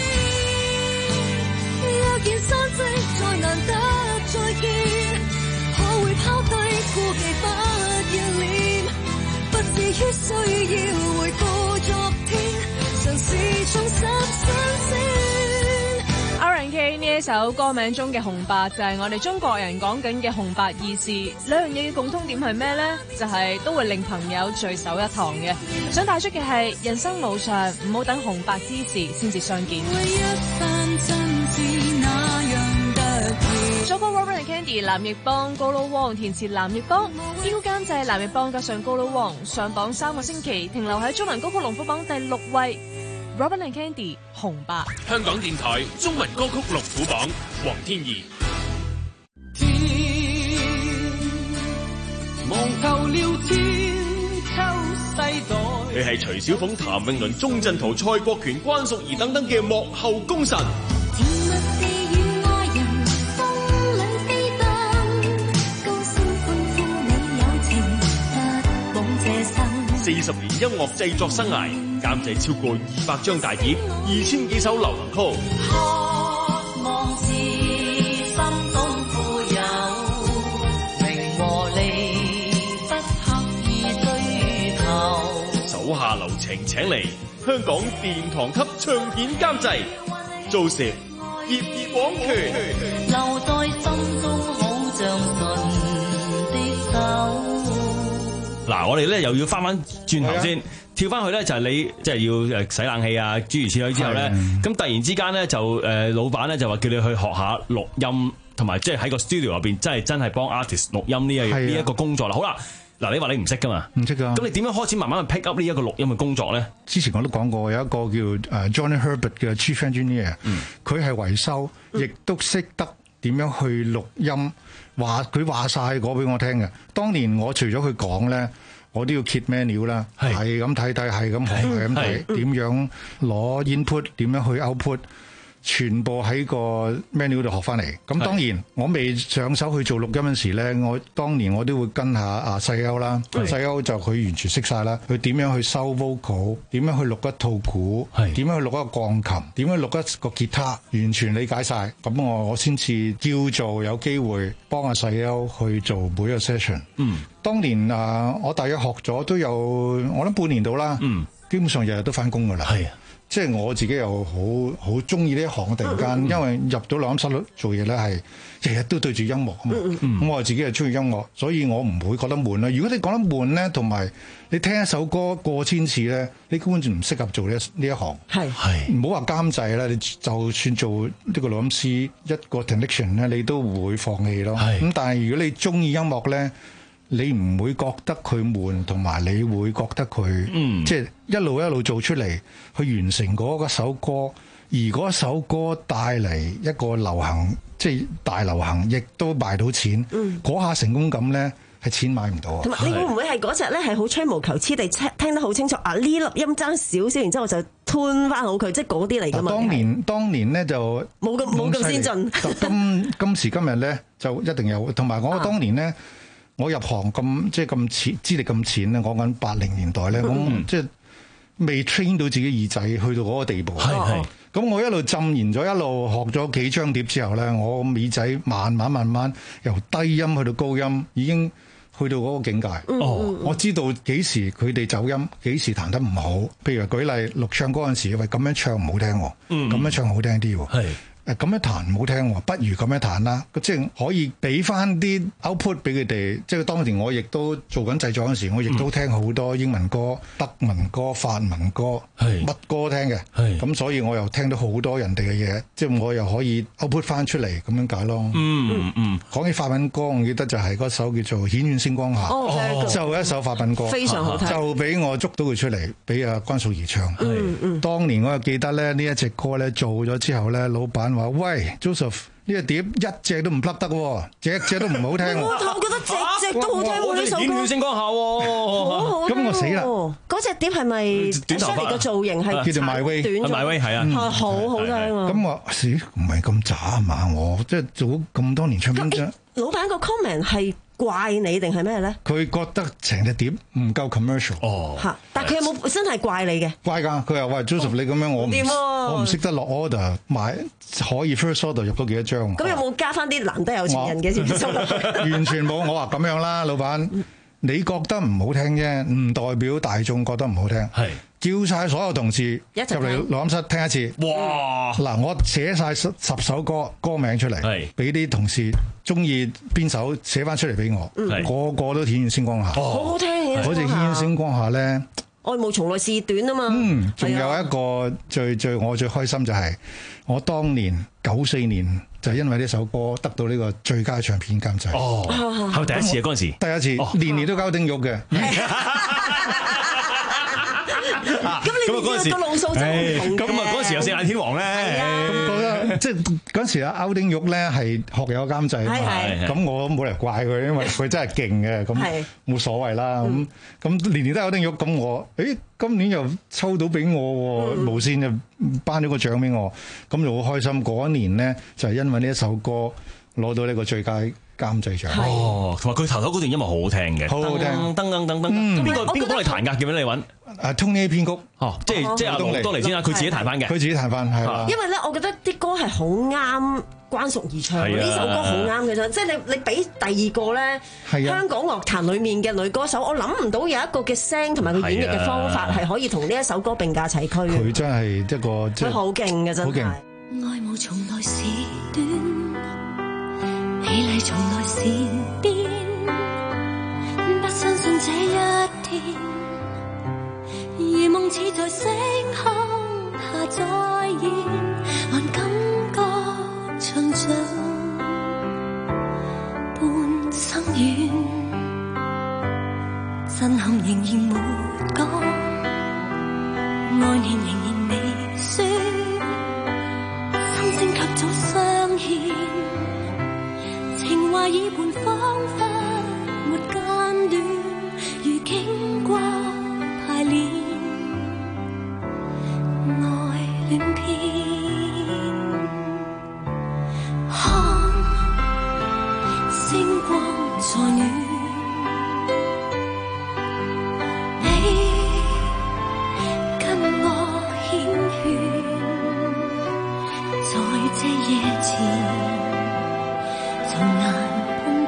若然散席再難得再見，可會拋低顧忌不要臉，不至於需要回顧昨天，嘗試重拾新鮮。 R and K 呢呢一首歌名中嘅紅白就係我哋中國人講緊嘅紅白二事，兩樣嘢嘅共通點係咩呢？就係、是、都會令朋友聚首一堂嘅。想帶出嘅係人生無常，唔好等紅白之時先至相見。作曲 Robert and Candy， 藍奕邦、高佬汪填詞藍奕邦，編曲監製藍奕邦加上高佬汪，上榜三個星期，停留喺中文歌曲龍虎榜第六位。Robert and Candy 紅白。 香港電台中文歌曲龍虎榜，黃天怡。 天望透了千秋世代。 佢係徐小鳳、譚詠麟、鐘鎮濤、蔡國權、關淑怡等等嘅幕後功臣。四十年音樂製作生涯，監製超過二百張大碟，二千幾首流行曲。 渴望是心中富有，名和利不刻意追求。 手下留情，請嚟香港殿堂級唱片監製Joseph葉葉廣權， 留在心中好像神的手。 嗱，我哋咧又要翻翻轉頭先，跳翻去咧就係你即係要誒洗冷氣啊，諸如此類之後咧，咁突然之間咧就誒老闆咧就話叫你去學下錄音，同埋即係喺個 studio 入邊真係真係幫 artist 錄音呢一呢一個工作啦。好啦，嗱你話你唔識噶嘛？唔識噶。咁你點樣開始慢慢去 pick up 呢一個錄音嘅工作咧？ 之前我都講過，有一個叫誒 Johnny Herbert 嘅 Chief Engineer，佢係維修，亦都識得點樣去錄音。話佢話晒講俾我聽嘅。當年我除咗佢講咧，我都要揭 menu 啦，係咁睇睇，係咁學，係咁睇，點樣攞 input，點樣去 output，全部喺個 menu 度學翻嚟。咁當然我未上手去做錄音嗰時咧，我當年我都會跟下阿細歐啦，細歐就佢完全識晒啦，佢點樣去收 vocal， 點樣去錄一套鼓，點樣去錄一個鋼琴，點樣錄一個吉他，完全理解晒。咁我我先至叫做有機會幫阿細歐去做每一個 session。嗯，當年啊，我大約學咗都有我諗半年到啦。嗯，基本上日日都翻工噶啦。係啊。即係我自己又好好中意呢一行，突然間，因為入到錄音室做嘢咧，係日日都對住音樂啊嘛。咁、嗯、我自己又中意音樂，所以我唔會覺得悶啦。如果你講得悶咧，同埋你聽一首歌過千次咧，你根本就唔適合做呢呢一行。係係唔好話監製啦，你就算做呢個錄音師一個 technician 咧，你都會放棄咯。咁但係如果你中意音樂咧，你唔會覺得佢悶，同埋你會覺得佢、嗯、即係一路一路做出嚟，去完成嗰首歌，而嗰首歌帶嚟一個流行，即係大流行，亦都賣到錢。嗰、嗯、下成功感咧，係錢買唔到啊！同埋你會唔會係嗰隻咧係好吹毛求疵地聽得好清楚啊？呢粒音爭少少，然之後就吞翻好佢，即係嗰啲嚟㗎嘛？當年當年咧就冇咁冇咁先進。今今時今日咧就一定有，同埋我當年咧。啊我入行咁即係咁淺資歷咁淺咧，講緊八零年代咧，我即係未 train 到自己耳仔去到嗰個地步。係係。咁我一路浸研咗，一路學咗幾張碟之後咧，我耳仔慢慢慢慢由低音去到高音，已經去到嗰個境界。哦，我知道幾時佢哋走音，幾時彈得唔好。譬如舉例錄唱嗰陣時，喂咁樣唱唔好聽，咁、嗯、樣唱好聽啲。係。誒咁樣彈唔好聽喎，不如咁樣彈啦。即係可以俾翻啲 output 俾佢哋。即係當年我亦都做緊製作嗰陣時，我亦都聽好多英文歌、德文歌、法文歌，乜歌聽嘅。咁所以我又聽到好多人哋嘅嘢，即係我又可以 output 翻出嚟咁樣解咯。嗯嗯。講起法文歌，我記得就係嗰首叫做《顯遠星光下》，哦、就一首法文歌，非常好聽。就俾我捉到佢出嚟，俾阿關淑怡唱。嗯嗯。當年我又記得咧，呢一隻歌咧做咗之後咧，老闆話：喂 ，Joseph， 呢個碟一隻都唔甩得喎，隻隻都唔好聽。我覺得隻隻都好聽喎，呢首歌。顯遠星光下喎，好好聽。咁我死啦！嗰隻碟係咪短頭髮嘅造型係叫做 My Way？My Way 係啊，係好好聽啊。咁我死唔係咁渣啊嘛！我即係做咗咁多年唱片啫。老闆個 comment 係怪你定係咩咧？佢覺得成隻碟唔夠 commercial。哦，嚇！但係佢有冇真係怪你嘅？怪㗎！佢話：喂 Joseph，你咁樣我唔我唔識得落 order 買，可以 first order 入到幾多張？咁有冇加翻啲難得有錢人嘅先收落去？完全冇。我話咁樣啦，老闆，你覺得唔好聽啫，唔代表大眾覺得唔好聽。係叫晒所有同事入嚟錄音室聽一次。 哇！ 嗱，我寫晒十十首歌歌名出嚟，俾啲同事中意邊首寫翻出嚟俾我，個個都顯現星光下， 好好聽。 好似顯現星光下咧， 愛慕從來是短啊嘛。 嗯，仲有一個最最我最開心就係我當年九四年就係因為呢首歌得到呢個最佳唱片監製。 哦，係咪第一次啊？嗰陣時第一次，年年都交丁玉嘅。 咁你嗰陣時個路數就唔同嘅。 咁啊嗰陣時有四眼天王咧， 咁覺得即係嗰陣時啊，歐丁玉咧係學友監製啊嘛，咁我冇嚟怪佢，因為佢真係勁嘅，咁冇所謂啦。咁咁年年都有歐丁玉，咁我誒今年又抽到俾我，無線就頒咗個獎俾我，咁就好開心。嗰一年咧就係因為呢一首歌攞到呢個最佳監製獎。 哦，同埋佢頭頭嗰段音樂好好聽嘅， 好好聽， 噔噔噔噔。咁邊個邊個幫你彈㗎？叫咩你揾？ 啊 Tony 編曲， 哦，即係即係阿羅多尼先啦，佢自己彈翻嘅， 佢自己彈翻係啦。 因為咧，我覺得啲歌係好啱關淑怡唱，呢首歌好啱嘅啫。即係你你俾第二個咧，香港樂壇裡面嘅女歌手，我諗唔到有一個嘅聲同埋佢演繹嘅方法係可以同呢一首歌並駕齊驅。 佢真係一個佢好勁嘅真係。 愛慕從來是短，美麗從來是變，不相信這一天。如夢似在星空下再現，還感覺像像半生緣，震撼仍然沒講，愛念仍然未說，心聲卻早相牽，情懷已半彷彿沒間斷，如經過排練。戀篇，看星光在暖，你跟我牽牽，在這夜前從難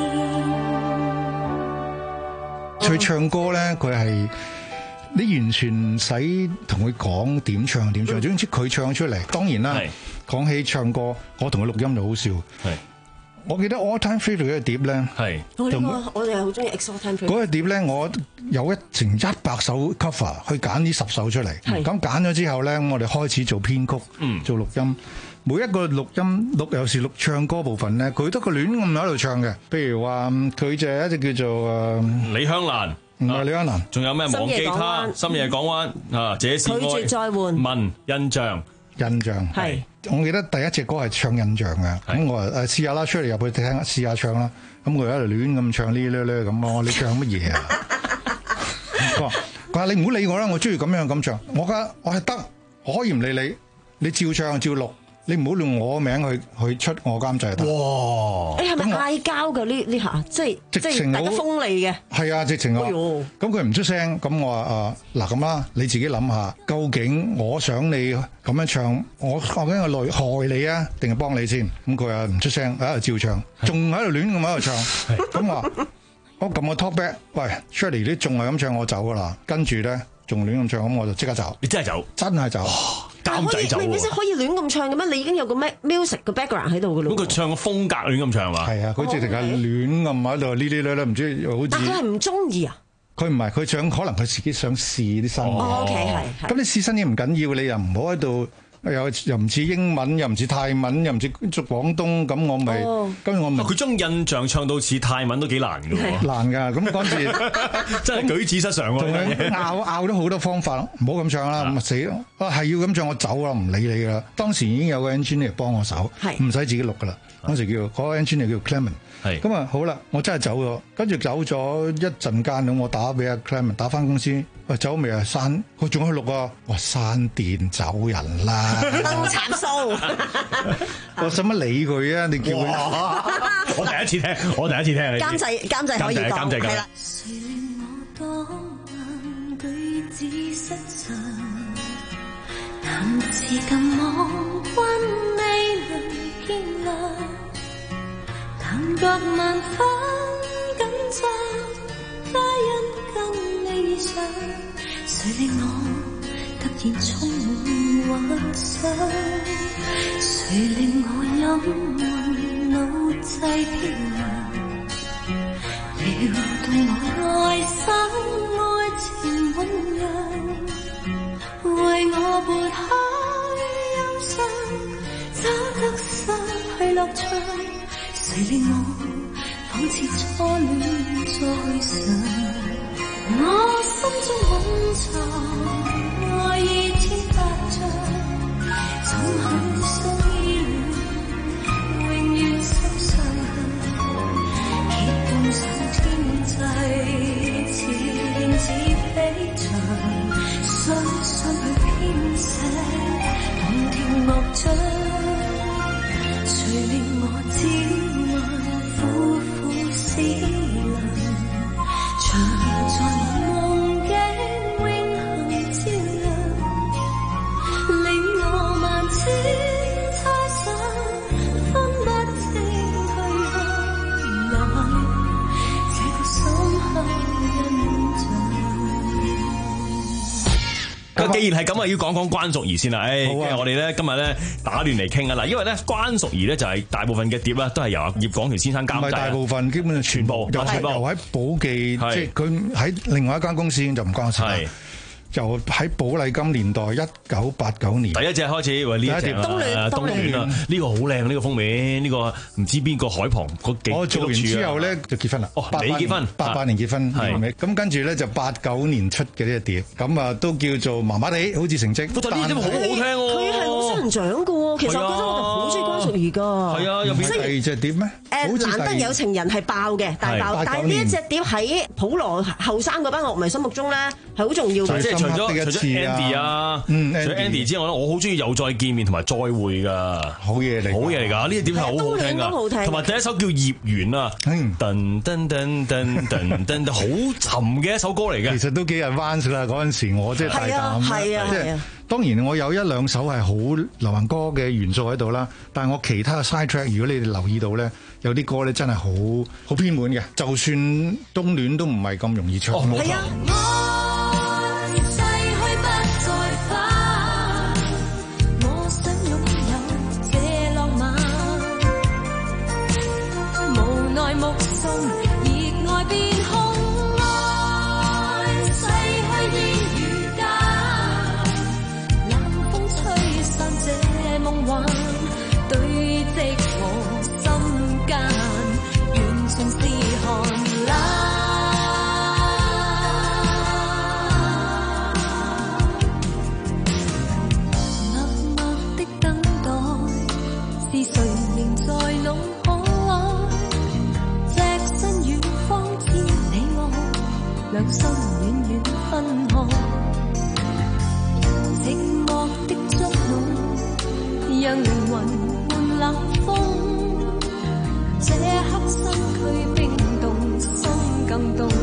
碰見。 佢唱歌咧，佢係。你完全唔使同佢講點唱點唱，總之佢唱出嚟。當然啦，講起唱歌，我同佢錄音就好笑。係，我記得 All Time Favorite 嘅碟咧，係， 我呢個我哋係好中意 All Time Favorite。嗰個碟咧，我有一成一百首 cover 去揀呢十首出嚟。咁揀咗之後咧，我哋開始做編曲，做錄音。每一個錄音錄有時錄唱歌部分咧，佢都個亂咁喺度唱嘅。譬如話，佢就係一隻叫做誒李香蘭。 唔係李香蘭， 仲有咩忘記他、深夜港灣啊？這是愛、 拒絕再換、 問印象、 印象係。我記得第一隻歌係唱印象嘅，咁我誒試下啦，出嚟入去聽試下唱啦。咁佢喺度亂咁唱呢呢呢咁，我你唱乜嘢啊？佢話佢話你唔好理我啦，我中意咁樣咁唱。我覺得我係得，我可以唔理你，你照唱照錄。你唔好用我名去去出我監製得。哇！ 你係咪嗌交㗎？呢呢下即係即係大家鋒利嘅。 係啊，直情啊。咁佢唔出聲，咁我話啊嗱咁啦，你自己諗下，究竟我想你咁樣唱，我究竟係累害你啊，定係幫你先？咁佢話唔出聲，喺度照唱，仲喺度亂咁喺度唱。咁話我撳個 talk back，喂 Shirley 你仲係咁唱，我走㗎啦。跟住咧仲亂咁唱，咁我就即刻走。 你真係走？ 真係走。 監製走喎， 你可以亂咁唱嘅咩？你已經有個咩 music 嘅 background 喺度嘅咯。 咁佢唱個風格亂咁唱嘛？ 係啊，佢直情係亂咁喺度呢啲咧咧，唔知好似。 但佢係唔中意啊？ 佢唔係，佢想可能佢自己想試啲新嘢。 哦 OK 係。 咁你試新嘢唔緊要，你又唔好喺度。又又唔似英文，又唔似泰文，又唔似做廣東，咁我咪，跟住我咪。 佢將印象唱到似泰文都幾難㗎喎。 難㗎，咁嗰陣時真係舉止失常喎。 仲拗拗咗好多方法，唔好咁唱啦，咁咪死咯。啊係要咁唱，我走啦，唔理你㗎啦。當時已經有個 engineer 幫我手，唔使自己錄㗎啦。嗰時叫嗰個 engineer 叫 Clement。係。咁啊好啦，我真係走咗，跟住走咗一陣間咁，我打俾阿 Clement 打翻公司。喂，走未啊？刪，佢仲去錄啊！哇，刪電走人啦！ 漏插數， 我使乜理佢啊？你叫佢， 我第一次聽，我第一次聽。 監製監製可以講，係啦。 誰令我多問舉止失常，但似咁望君未能見諒，感覺萬分緊張，皆因跟你遇上。誰令我然充滿幻想，誰令我陰魂腦際飄揚，撩動我內心愛情醞釀，為我撥開憂傷，找得失去樂趣，誰令我仿似初戀再想，我心中蘊藏愛意千百丈，怎許相依戀，永遠心相結伴上天際，前似飛翔，雙雙去編寫動聽樂章，誰令我只問苦苦思量，常在我夢境永恆照亮，令我萬千猜想，分不清去向哪裏，這個深刻印象。 咁既然係咁啊，要講講關淑怡先啦。誒，因為我哋咧今日咧打亂嚟傾啊嗱，因為咧關淑怡咧就係大部分嘅碟咧都係由阿葉廣權先生監製， 唔係大部分，基本上全部，又係又喺寶記，即係佢喺另外一間公司就唔關事啦。就喺寶麗金年代，一九八九年第一隻開始，喂呢一隻冬暖冬暖啊，呢個好靚，呢個封面，呢個唔知邊個海旁嗰幾我做完之後咧就結婚啦。 哦，你結婚， 八八年結婚，係咁跟住咧就八九年出嘅呢隻碟，咁啊都叫做麻麻地，好似成績。 但係呢啲好好聽喎， 佢係好新人獎嘅喎。其實我覺得我哋好中意關淑怡㗎。 係啊，入邊第二隻碟咩？ 誒，難得有情人係爆嘅，大爆。但係呢一隻碟喺普羅後生嗰班樂迷心目中咧係好重要嘅。 即係除咗除咗 Andy 啊，嗯，除咗 Andy 之外咧，我好中意又再見面同埋再會噶， 好嘢嚟， 好嘢嚟㗎，呢啲點係好好聽㗎，同埋第一首叫葉緣啊，噔噔噔噔噔噔，好沉嘅一首歌嚟嘅， 其實都幾 advanced 啦，嗰陣時我即係大膽， 係啊， 即係當然我有一兩首係好流行歌嘅元素喺度啦，但係我其他嘅 side track，如果你哋留意到咧，有啲歌咧真係好好偏門嘅，就算冬戀都唔係咁容易唱。 係啊。 目送熱愛變空愛，逝去煙雨間，冷風吹散這夢幻，堆積我心間，完全是寒冷。默默的等待，是誰仍在腦海？兩心遠遠分開，寂寞的觸碰，讓靈魂換冷風。這刻身軀冰凍，心更凍。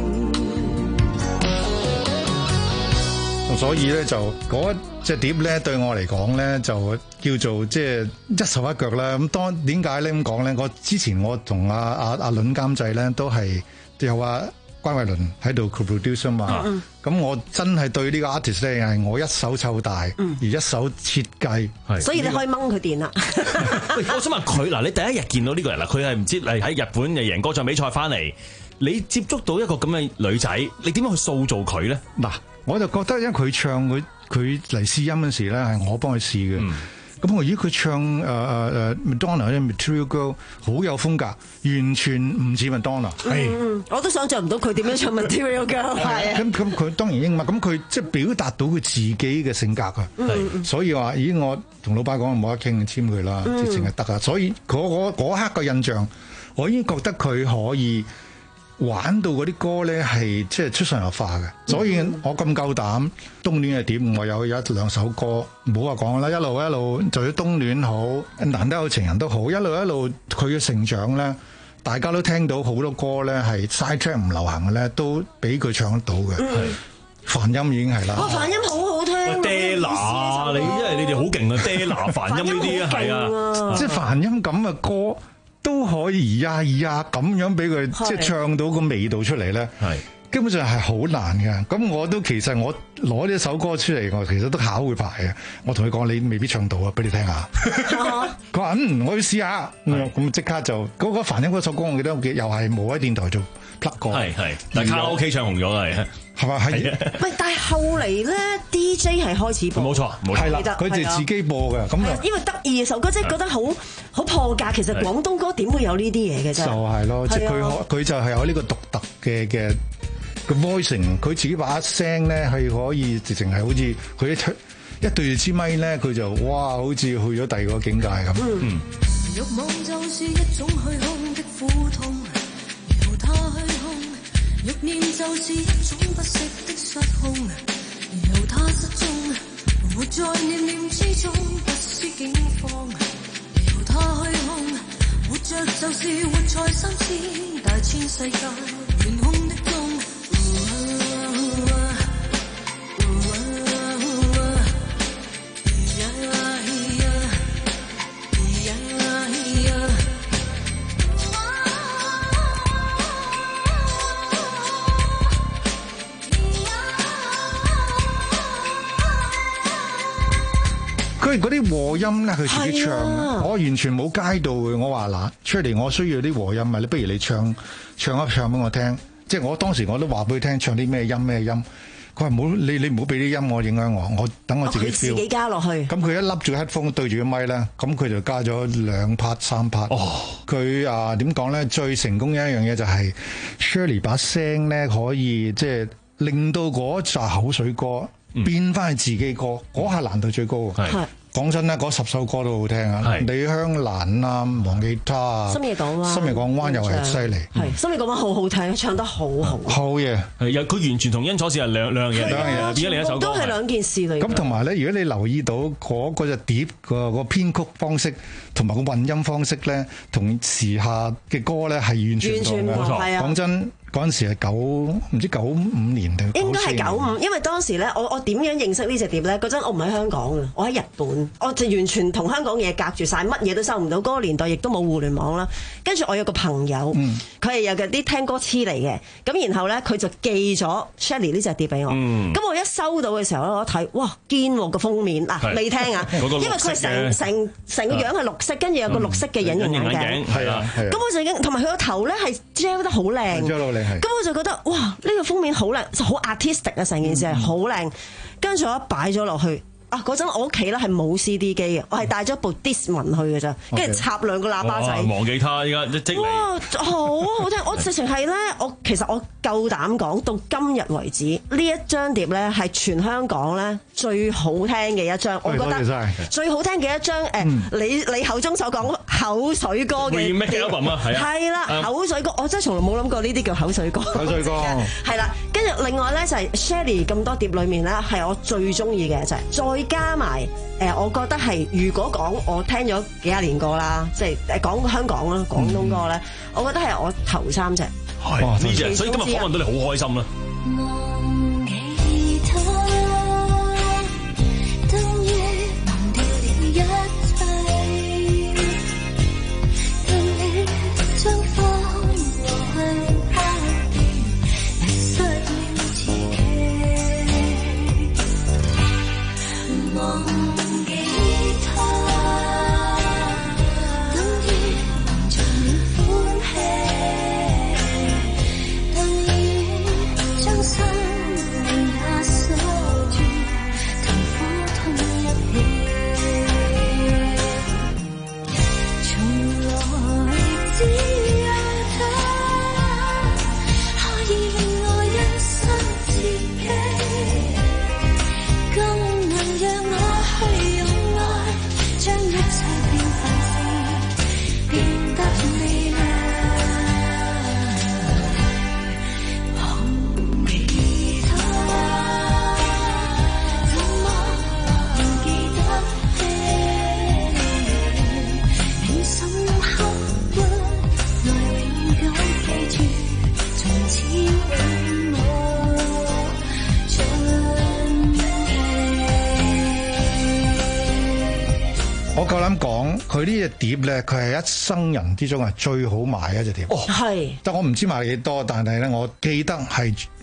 所以咧就嗰隻碟咧對我嚟講咧就叫做即係一手一腳啦。咁當點解咧咁講咧？我之前我同阿阿阿倫監製咧都係有話。關偉倫喺度 co-produce 嘛，咁、嗯、我真係對呢個 artist 咧係我一手湊大，嗯、而一手設計， 所以你可以掹佢電啦。 喂，我想問佢嗱，你第一日見到呢個人啦，佢係唔知嚟喺日本誒贏歌唱比賽翻嚟，你接觸到一個咁嘅女仔，你點樣去塑造佢咧？嗱， 我就覺得因為佢唱佢佢嚟試音嗰時咧係我幫佢試嘅。嗯咁我如果佢唱誒誒誒 Madonna 咧 Material Girl 好有風格，完全唔似 Madonna。係、 嗯，我都想像唔到佢點樣唱 Material Girl。係咁咁佢當然英文，咁佢即係表達到佢自己嘅性格啊。係，所以話咦，我同老闆講冇得傾，簽佢啦，直情係得啊。所以嗰刻嘅印象，我已經覺得佢可以玩到嗰啲歌咧係即係出神入化嘅，所以我咁夠膽冬戀係點？我有有一兩首歌，唔好話講啦，一路一路就算冬戀好，難得有情人都好，一路一路佢嘅成長咧，大家都聽到好多歌咧係 side track 唔流行嘅咧，都俾佢唱得到嘅。係梵音已經係啦， 哦，梵音好好聽。 Della，你因為你哋好勁啊 ，Della 梵音呢啲係啊， 即係梵音咁嘅歌。都可以呀呀咁樣俾佢即係唱到個味道出嚟咧，係基本上係好難嘅。咁我都其實我攞呢首歌出嚟，我其實都考佢牌嘅。我同佢講，你未必唱到啊，俾你聽下。佢話嗯，我要試下。咁即刻就嗰、嗰個梵音嗰首歌，我記得我記又係冇喺電台做 plug 過。 係係，但係卡拉 OK 唱紅咗係。 係嘛？係。 喂，但係後嚟咧 D J 係開始播。 冇錯，冇錯。 係啦，佢哋自己播嘅。咁因為得意嘅首歌，即係覺得好好破格。其實廣東歌點會有呢啲嘢嘅啫？ 就係咯，即係佢佢就係有呢個獨特嘅嘅個 voicing， 佢自己把聲咧係可以直情係好似佢一出一對住支咪咧，佢就哇好似去咗第二個境界咁。嗯。 慾望就是一種虛空的苦痛，由它虛空；慾念就是一種不息的失控，由它失蹤。活在念念之中，不思境況，由它虛空。活着就是活在三千大千世界，懸空的鐘。 佢嗰啲和音咧，佢自己唱，啊、我完全冇街道嘅。我話嗱，出嚟我需要啲和音啊，你不如你唱唱一唱俾我聽。即係我當時我都話俾佢聽，唱啲咩音咩音。佢話唔好，你你唔好俾啲音我影響我，我等我自己 feel。 哦、自己加落去。 咁佢一笠住 headphone 對住個咪咧，咁佢就加咗兩 part 三 part。哦。佢啊點講咧？最成功嘅一樣嘢就係 Shirley 把聲咧，可以即係令到嗰紮口水歌變翻係自己歌，嗰下、嗯、難度最高。係。講真啦，嗰十首歌都好聽啊！李香蘭啊，黃記他啊， 深夜港灣， 深夜港灣又係犀利。 係深夜港灣好好聽，唱得好好。 好嘢， 係佢完全同因楚是係兩兩樣嘢嚟嘅，變咗另一首歌。 都係兩件事嚟。 咁同埋咧，如果你留意到嗰嗰隻碟個個編曲方式同埋個混音方式咧，同時下嘅歌咧係完全唔同嘅。冇錯，講真。嗰陣時係九唔知九五年定應該係九五，因為當時咧，我我點樣認識呢隻碟咧？嗰陣我唔喺香港嘅，我喺日本，我就完全同香港嘢隔住晒，乜嘢都收唔到。嗰、嗰個年代亦都冇互聯網啦。跟住我有個朋友，佢係、嗯、有嘅啲聽歌痴嚟嘅，咁然後咧佢就寄咗 Shirley 呢隻碟俾我。咁、嗯、我一收到嘅時候咧，我一睇哇堅喎個封面嗱，你聽啊，因為佢係成成成個樣係綠色，跟住有個綠色嘅隱形眼鏡，係啊，咁我就已經同埋佢個頭咧係 gel 得好靚。咁我就覺得哇，呢、這個封面好靚，好 artistic 啊！成件事係好靚，跟住我一擺咗落去啊！嗰陣我屋企咧係冇 C D 機嘅，我係帶咗部 Discman 去嘅咋，跟住插兩個喇叭仔。忘記他依家即即嚟。哇，好好聽！我直情係咧，我其實我夠膽講到今日為止，呢一張碟咧係全香港咧最好聽嘅一張，我覺得最好聽嘅一張誒、嗯呃，你你口中所講口水歌嘅碟，係啦，口水歌，我真係從來冇諗過呢啲叫口水歌。口水歌係啦，跟住另外咧就係 Shirley 咁多碟裏面咧係我最中意嘅就係再加埋誒、呃，我覺得係如果講我聽咗幾廿年歌啦，即係誒講香港啦、廣東歌咧，嗯、我覺得係我頭三隻。 係呢隻，所以今日訪問到你好開心啦。 我夠膽講，佢呢隻碟咧，佢係一生人之中係最好賣嘅一隻碟。哦，係。但我唔知賣幾多，但係咧，我記得係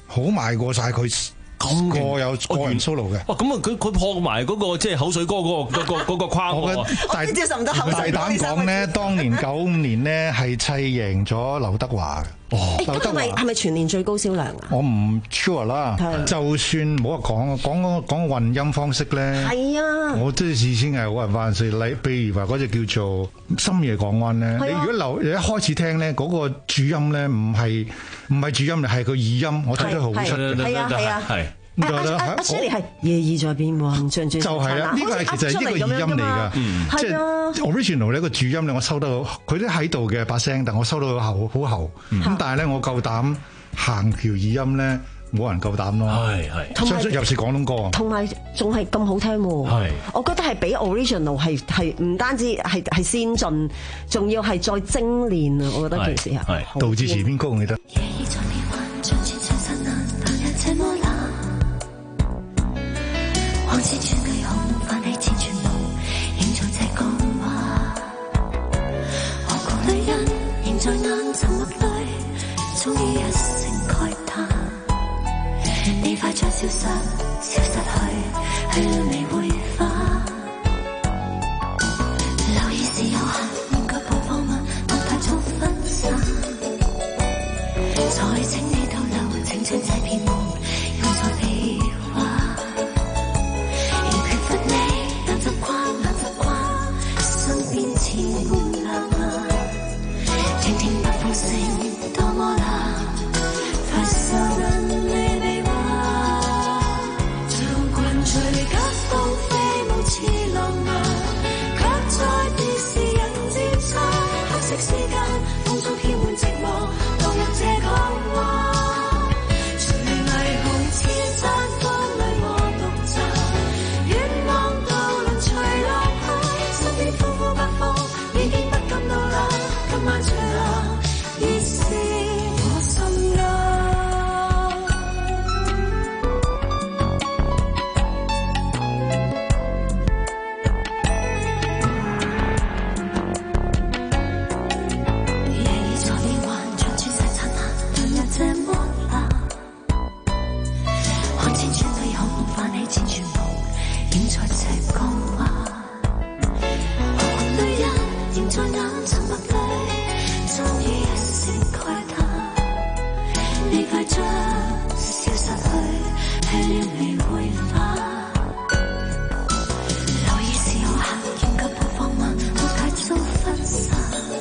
好賣過晒佢。個有個人 solo 嘅， 哇！咁啊，佢佢破埋嗰個即係口水歌嗰個嗰個嗰個框喎。 大接受唔到口水。大膽講咧，當年九五年咧係砌贏咗劉德華嘅。 哦，劉德華係咪全年最高銷量啊？ 我唔 sure 啦。就算冇話講講講講混音方式咧，係啊，我即係事先係好人犯事。例譬如話嗰隻叫做《深夜港灣》咧，你如果留一開始聽咧，嗰個主音咧唔係唔係主音嚟，係個耳音，我睇得好出嘅。 係啊係啊係。 阿阿 Shirley 係夜已在變幻，唱住就係啦，呢個係其實係一個耳音嚟㗎，即係 original 呢個主音咧，我收得到，佢都喺度嘅把聲，但我收到個喉好喉，咁但係咧我夠膽行條耳音咧，冇人夠膽咯，係係，相信又是廣東歌， 同埋仲係咁好聽喎，係，我覺得係比 original 係係唔單止係係先進，仲要係再精煉啊！我覺得件事係杜自持編曲，我記得。 往事串句紅，泛起千串夢，營造這個話。何故女人仍在眼沉默裏，終於一聲慨嘆。你快將消失，消失去，去了未會返。留意是有限，應該步放慢，莫太早分散。再請你逗留，青春這片夢，用在被話。聽聽不風聲多麼冷，發生你未話，像群隨急風飛舞似浪漫，卻在電視人漸差，黑色絲巾風中飄滿寂寞，墮入這港灣，隨霓虹千山風裏我獨站，遠望渡輪隨落去，身邊呼呼北風已經不感到冷，今晚最冷已是我心間。夜已在變幻，像轉世燦爛，亮日這麼冷。看千串淚紅，泛起千串夢，映在這港灣。何故女人仍在眼沉默裏，終於一聲慨嘆。你快將消失去，去了未會返。留意是有限，應該步放慢，莫太早分散。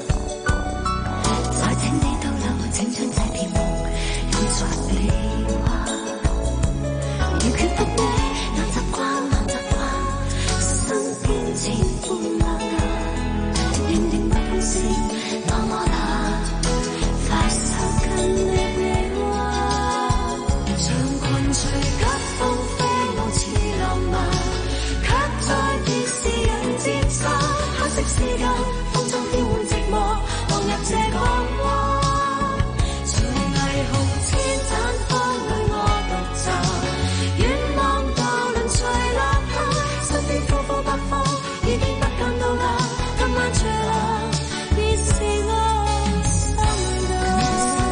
再請你逗留，青春這片夢，用在被話。如缺乏你，難習慣，難習慣，身邊前半冷眼，認定不歡聲那麼冷，快手跟你被話，像群隨急風飛舞似浪漫，卻在電視人漸差，黑色絲巾風中飄滿寂寞，墮入這港灣，隨霓虹千盞風裏我獨站，遠望渡輪隨落去，身邊呼呼北風已經不感到冷，今晚最冷已是我心間。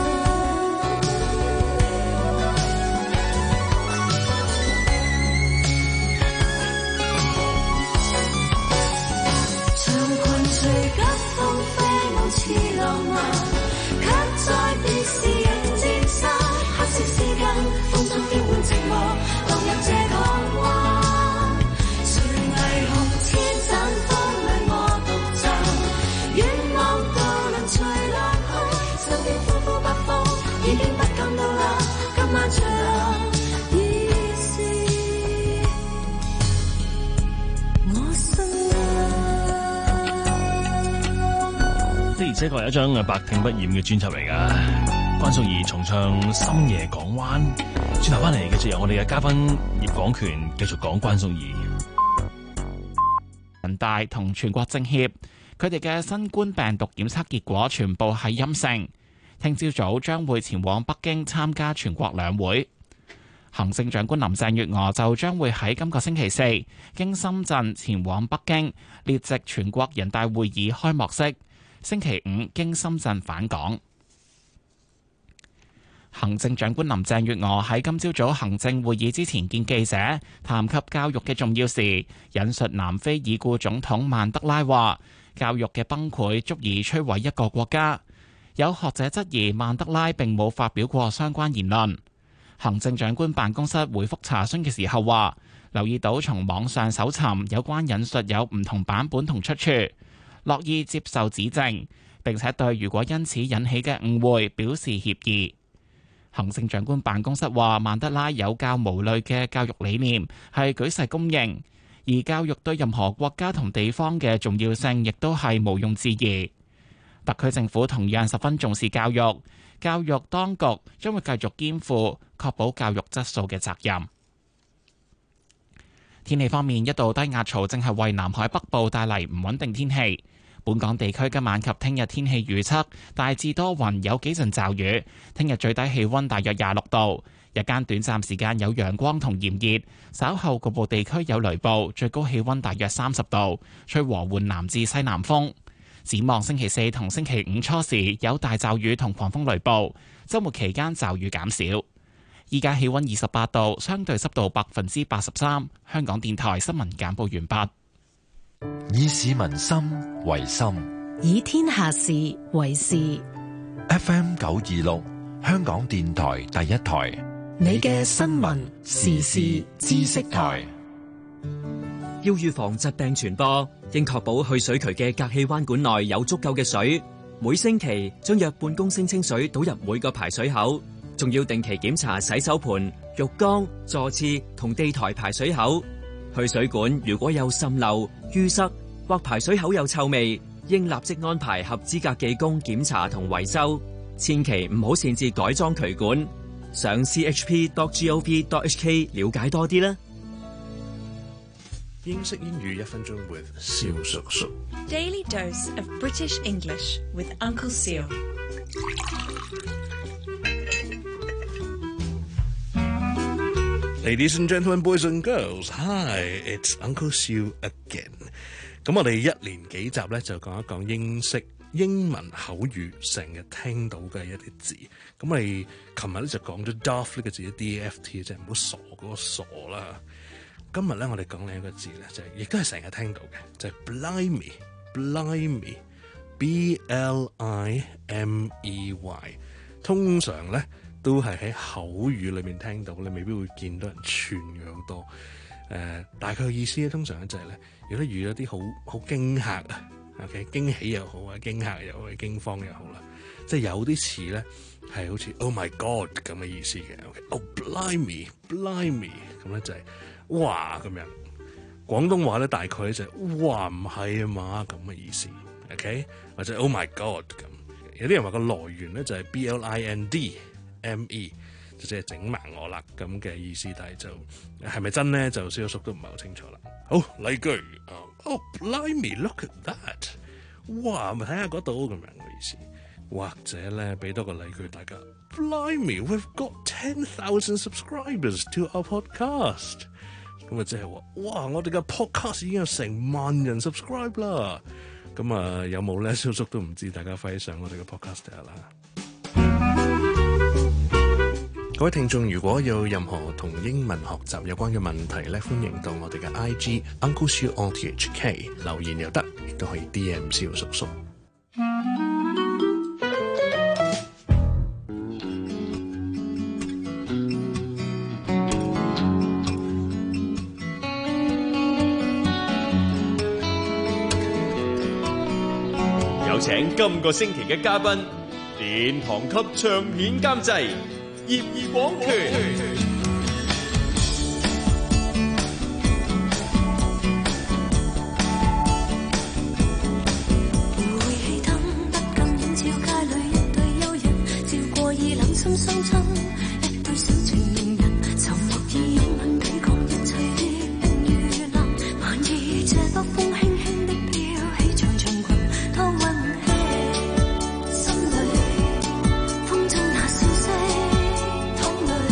像群隨急風飛舞似浪漫，卻在電視人漸差，黑色絲巾風中飄滿寂寞，墮入這港灣，隨霓虹千盞風裏我獨站，遠望渡輪隨落去，身邊呼呼北風已經不感到冷，今晚最冷已是我心間。 的而且確係一張百聽不厭嘅專輯嚟㗎。關淑怡重唱《深夜港灣》，轉頭翻嚟繼續由我哋嘅嘉賓葉廣權繼續講關淑怡。 人大同全國政協，佢哋嘅新冠病毒檢測結果全部係陰性。聽朝早將會前往北京參加全國兩會。行政長官林鄭月娥就將會喺今個星期四經深圳前往北京列席全國人大會議開幕式，星期五經深圳返港。 行政長官林鄭月娥喺今朝早行政會議之前見記者，談及教育嘅重要時，引述南非已故總統曼德拉話：教育嘅崩潰足以摧毀一個國家。有學者質疑曼德拉並冇發表過相關言論。行政長官辦公室回覆查詢嘅時候話，留意到從網上搜尋有關引述有唔同版本同出處，樂意接受指正，並且對如果因此引起嘅誤會表示歉意。行政長官辦公室話，曼德拉有教無類嘅教育理念係舉世公認，而教育對任何國家同地方嘅重要性亦都係毋庸置疑。特區政府同樣十分重視教育，教育當局將會繼續肩負確保教育質素嘅責任。天氣方面，一道低壓槽正係為南海北部帶嚟唔穩定天氣。本港地區今晚及聽日天氣預測大致多雲，有幾陣驟雨。聽日最低氣溫大約廿六度，日間短暫時間有陽光同炎熱，稍後局部地區有雷暴，最高氣溫大約三十度，吹和緩南至西南風。展望星期四同星期五初時有大驟雨同狂風雷暴，週末期間驟雨減少。依家氣溫二十八度，相對濕度百分之八十三。香港電台新聞簡報完畢。 以市民心為心， 以天下事為事。 F M 九二六，香港電台第一台， 你嘅新聞時事知識台。 要預防疾病傳播，應確保去水渠嘅隔氣彎管內有足夠嘅水。每星期將約半公升清水倒入每個排水口，仲要定期檢查洗手盆、浴缸、座廁同地台排水口。去水管如果有滲漏、淤塞或排水口有臭味，應立即安排合資格技工檢查同維修。千祈唔好擅自改裝渠管。上 c h p dot gov dot h k 了解多啲啦。 英式英語一分鐘 with 蕭叔叔。 Daily dose of British English with Uncle Seal。 Ladies and gentlemen, boys and girls, hi, it's Uncle Siu again。咁我哋一連幾集咧就講一講英式英文口語成日聽到嘅一啲字。咁我哋琴日咧就講咗 daft 呢個字 ，D A F T 即係唔好傻嗰個傻啦。今日咧我哋講另一個字咧，就係亦都係成日聽到嘅，就係 blimey，blimey，B L I M E Y。通常咧都係喺口語裏面聽到，你未必會見到人傳揚多。誒、呃，大概嘅意思咧，通常咧就係咧，如果你遇到啲好好驚嚇啊 ，OK， 驚喜又好啊，驚嚇又好，驚慌又好啦，即係有啲詞咧係好似 Oh my God 咁嘅意思嘅 ，OK，Oh blimey，blimey 咁咧就係、是、哇咁樣。廣東話咧大概咧就係、是、哇唔係啊嘛咁嘅意思 ，OK， 或者 Oh my God 咁。有啲人話個來源咧就係 B L I N D M E， 就即係整盲我啦咁嘅意思，但係就係咪真咧？就蕭叔都唔係好清楚啦。好，例句，Oh blimey look at that， 哇，咪睇下嗰度咁樣嘅意思。或者咧，俾多個例句大家 ，Blimey we've got ten thousand subscribers to our podcast， 咁啊即係話，哇，我哋嘅 podcast 已經有成萬人 subscribe 啦。咁啊，有冇咧？蕭叔都唔知，大家快啲上我哋嘅 podcast 睇下啦。各位聽眾，如果有任何同英文學習有關嘅問題咧，歡迎到我哋嘅 I G Uncle Siu O T H K 留言又得，亦都可以 D M 蕭叔叔。 有請今個星期嘅嘉賓，殿堂級唱片監製葉廣權。 緊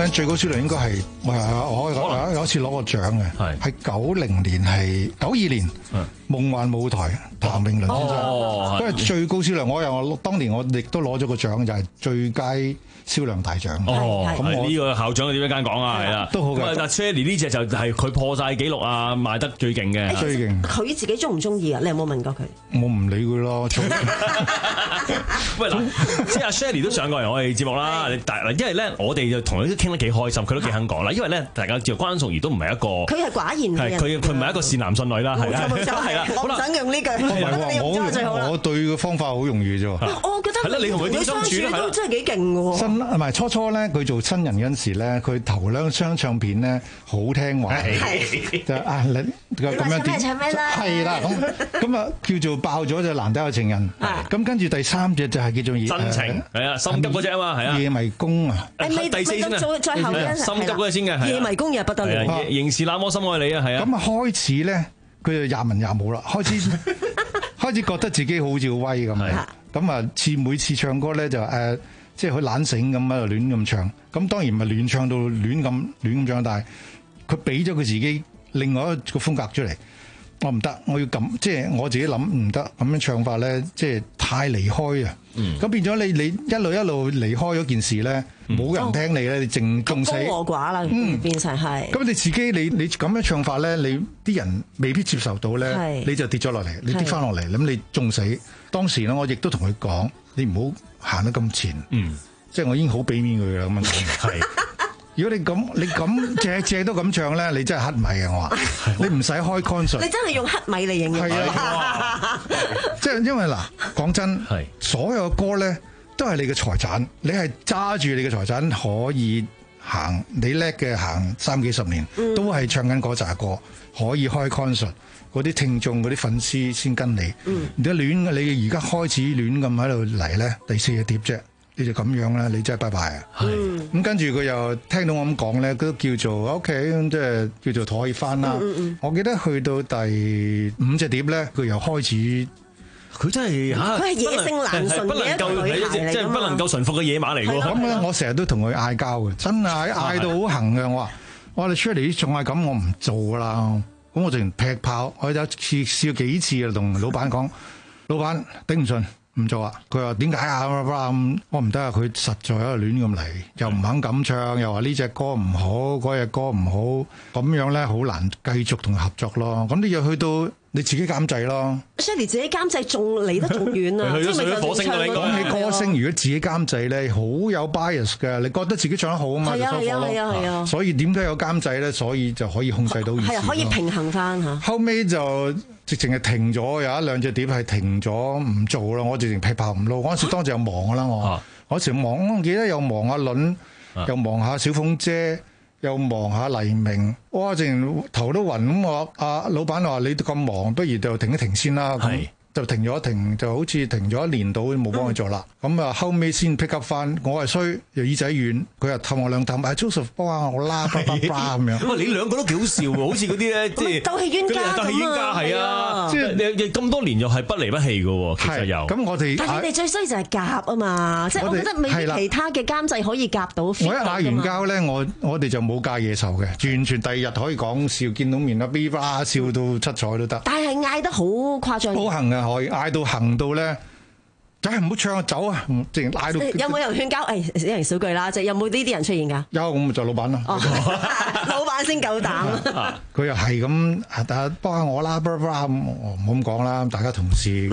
咧最高銷量應該係誒我有有一次攞過獎嘅，係喺九零年係九二年夢幻舞台譚詠麟先生，因為最高銷量我又當年我亦都攞咗個獎就係最佳銷量大獎。 哦，咁呢個校長點樣間講啊？係啦， 都好嘅。 咁啊，但 Shelly 呢隻就係佢破晒紀錄啊，賣得最勁嘅， 最勁。 佢自己中唔中意啊？你有冇問過佢？ 我唔理佢咯。 喂，嗱，即係阿 Shelly 都上過嚟我哋節目啦。但嗱，因為咧，我哋就同佢都傾得幾開心，佢都幾肯講啦。因為咧，大家知道關淑怡都唔係一個， 佢係寡言嘅人， 佢佢唔係一個善男信女啦，係啦，係啦。 我唔想用呢句， 我我對嘅方法好容易啫。 我覺得係啦，你同佢點相處咧？係真係幾勁嘅喎。 新唔係初初咧，佢做新人嗰陣時咧，佢頭兩張唱片咧好聽話，就啊你咁樣點？係啦，咁咁啊叫做爆咗就難得有情人。咁跟住第三隻就係叫做真情，係啊，心急嗰隻啊嘛，係啊， 夜迷宮啊， 第四先啊， 最後心急嗰隻先嘅， 夜迷宮又不得了， 仍是那麼深愛你啊，係啊。 咁啊開始咧，佢就廿文廿武啦，開始開始覺得自己好似好威咁啊，咁啊似每次唱歌咧就誒。即係佢懶醒咁喺度亂咁唱，咁當然唔係亂唱到亂咁亂咁唱，但係佢俾咗佢自己另外一個風格出嚟。我唔得，我要咁，即係我自己諗唔得咁樣唱法咧，即係太離開啊！咁、嗯、變咗你你一路一路離開咗件事咧，冇、嗯、人聽你咧，你淨仲死孤和寡啦，嗯，變成係。 咁你自己你你咁樣唱法咧，你啲人未必接受到咧，你就跌咗落嚟，你跌翻落嚟，咁你仲死。當時咧，我亦都同佢講，你唔好行得咁前，嗯，即係我已經好俾面佢啦咁樣講，係。如果你咁你咁隻隻都咁唱咧，你真係黑米啊！我話你唔使開 concert， 你真係用黑米嚟形容。 係啊，即係因為嗱，講真，所有歌咧都係你嘅財產，你係揸住你嘅財產可以行，你叻嘅行三幾十年，嗯、都係唱緊嗰扎歌，可以開 concert， 嗰啲聽眾嗰啲粉絲先跟你。嗯，而家亂，你而家開始亂咁喺度嚟咧，第四隻碟啫。你就咁樣啦，你真係拜拜啊！咁跟住佢又聽到我咁講咧，都叫做 OK， 即係叫做妥協翻啦。嗯嗯、我記得去到第五隻碟咧，佢又開始， 佢真係嚇， 佢係野性難馴嘅一個女孩嚟㗎嘛， 即係不能夠馴服嘅野馬嚟㗎。 咁咧，我成日都同佢嗌交嘅，真係嗌到好行嘅。我話：我話你出嚟仲係咁，我唔做㗎啦。咁我淨劈炮，我有一次試過幾次啊，同老闆講：老闆頂唔順。唔做啊！佢話點解啊？我唔得啊！佢實在喺度亂咁嚟，又唔肯咁唱，又話呢隻歌唔好，嗰隻歌唔好，咁樣咧好難繼續同佢合作咯。咁你又去到你自己監製咯。 Shelly 自己監製仲離得仲遠啊！ 去咗上咗火星㗎，你講起歌星，如果自己監製咧，好有 bias 嘅，你覺得自己唱得好啊嘛，就收貨咯。係啊係啊！所以點解有監製咧？所以就可以控制到。 係啊，可以平衡翻嚇。 後尾就。直情係停咗，有一兩隻碟係停咗唔做啦。我直情劈炮唔撈。嗰陣時當時又忙㗎啦，我嗰時忙，我記得又忙阿倫，又忙下小鳳姐，又忙下黎明。哇！直情頭都暈咁。我阿老闆話：你咁忙，不如就停一停先啦。咁就停咗停，就好似停咗一年度冇幫佢做啦。咁啊後尾先 pick up 翻，我係衰又耳仔軟，佢又氹我兩氹，係 Joseph 幫下我啦，叭叭叭咁樣。 哇！你兩個都幾好笑喎，好似嗰啲咧，即係鬥氣冤家鬥氣冤家係啊！即係你咁多年又係不離不棄嘅喎，其實又。 咁我哋但係你哋最衰就係夾啊嘛，即係我覺得未必其他嘅監製可以夾到。我一嗌完交咧，我我哋就冇戒嘢仇嘅，完全第二日可以講笑，見到面啊 B 吧笑到七彩都得。 但係嗌得好誇張。 好行啊！可以嗌到行到咧，就係唔好唱啊走啊，直情嗌到。 有冇人勸交？誒，一人少句啦，即係有冇呢啲人出現㗎？ 有，咁咪就老闆咯。 老闆先夠膽。 佢又係咁，啊幫下我啦，唔好咁講啦，大家同事。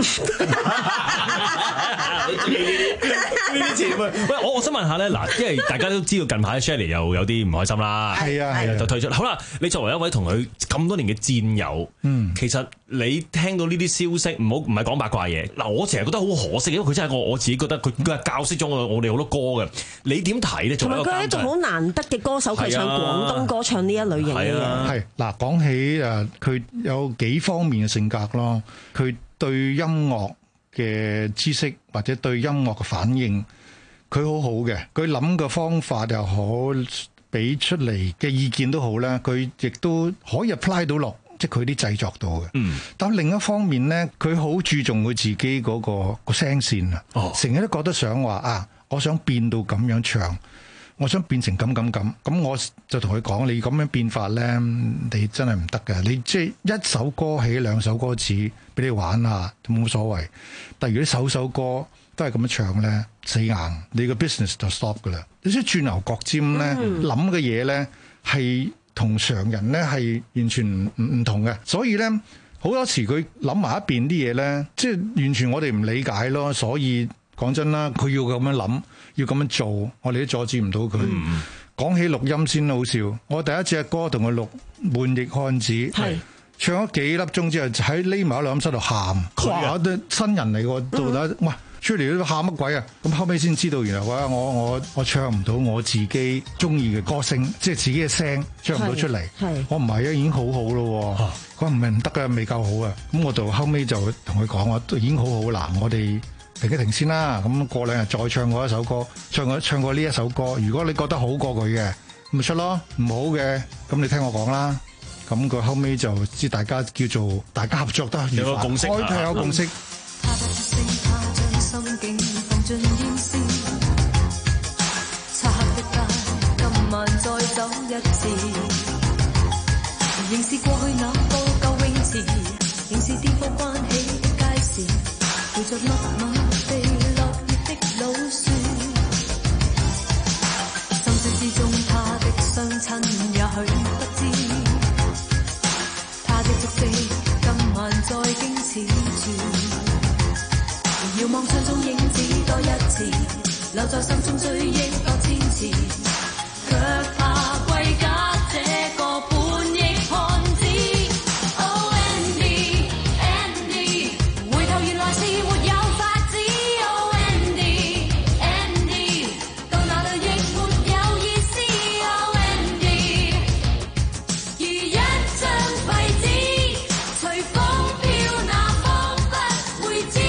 呢啲詞喂，我我想問下咧，嗱，因為大家都知道近排 Shelly 又有啲唔開心啦， 係啊係啊， 就退出。好啦，你作為一位同佢咁多年嘅戰友，嗯，其實你聽到呢啲消息，唔好唔係講八卦嘢。嗱，我成日覺得好可惜，因為佢真係我我自己覺得佢佢係教識咗我我哋好多歌嘅。你點睇咧？ 同埋佢係一種好難得嘅歌手，佢唱廣東歌，唱呢一類型嘅嘢。 係嗱，講起誒，佢有幾方面嘅性格咯，佢對音樂嘅知識或者對音樂嘅反應，佢好好嘅。佢諗嘅方法又好，俾出嚟嘅意見都好咧，佢亦都可以 apply 到落即係佢啲製作度嘅。嗯。但另一方面咧，佢好注重佢自己嗰個個聲線啊。哦。成日都覺得想話啊，我想變到咁樣唱。 我想變成咁咁咁，咁我就同佢講：你咁樣變法咧，你真係唔得嘅。你即係一首歌起兩首歌詞俾你玩下，都冇所謂。但係如果首首歌都係咁樣唱咧，死硬，你個 business 就 stop 噶啦。你啲轉牛角尖咧，諗嘅嘢咧係同常人咧係完全唔唔同嘅。所以咧好多時佢諗埋一邊啲嘢咧，即係完全我哋唔理解咯。所以講真啦，佢要咁樣諗，要咁樣做，我哋都阻止唔到佢。講、嗯、起錄音先好笑，我第一隻歌同佢錄《悶逆漢子》，唱咗幾粒鐘之後，喺匿埋喺錄音室度喊，哇！啲新人嚟喎，到底哇出嚟都喊乜鬼啊？咁後尾先知道，原來話我我我唱唔到我自己中意嘅歌聲，即係自己嘅聲唱唔到出嚟。我唔係啊，已經好好咯。佢話唔係唔得㗎，未夠好啊。咁我就後尾就同佢講話，已經好好啦。我哋停一停先啦。咁過兩日再唱過一首歌，唱過唱過呢一首歌。如果你覺得好過佢嘅，咪出咯。唔好嘅，咁你聽我講啦。咁佢後尾就知大家叫做大家合作得有個共識，開有共識。 心境放進煙絲，漆黑的街，今晚再走一次，仍是過去那個舊泳池，仍是顛簸關起的街市，陪着密密地落葉的老樹，心聲之中他的雙親也許不知，他的足跡今晚再經此處。遙望窗中影子多一次，留在心中追憶多千次，卻怕歸家這個叛逆漢子。Oh Andy Andy， 回頭原來是沒有法子。Oh Andy Andy， 到哪裏亦沒有意思。Oh Andy， 如一張廢紙，隨風飄，那風不會知。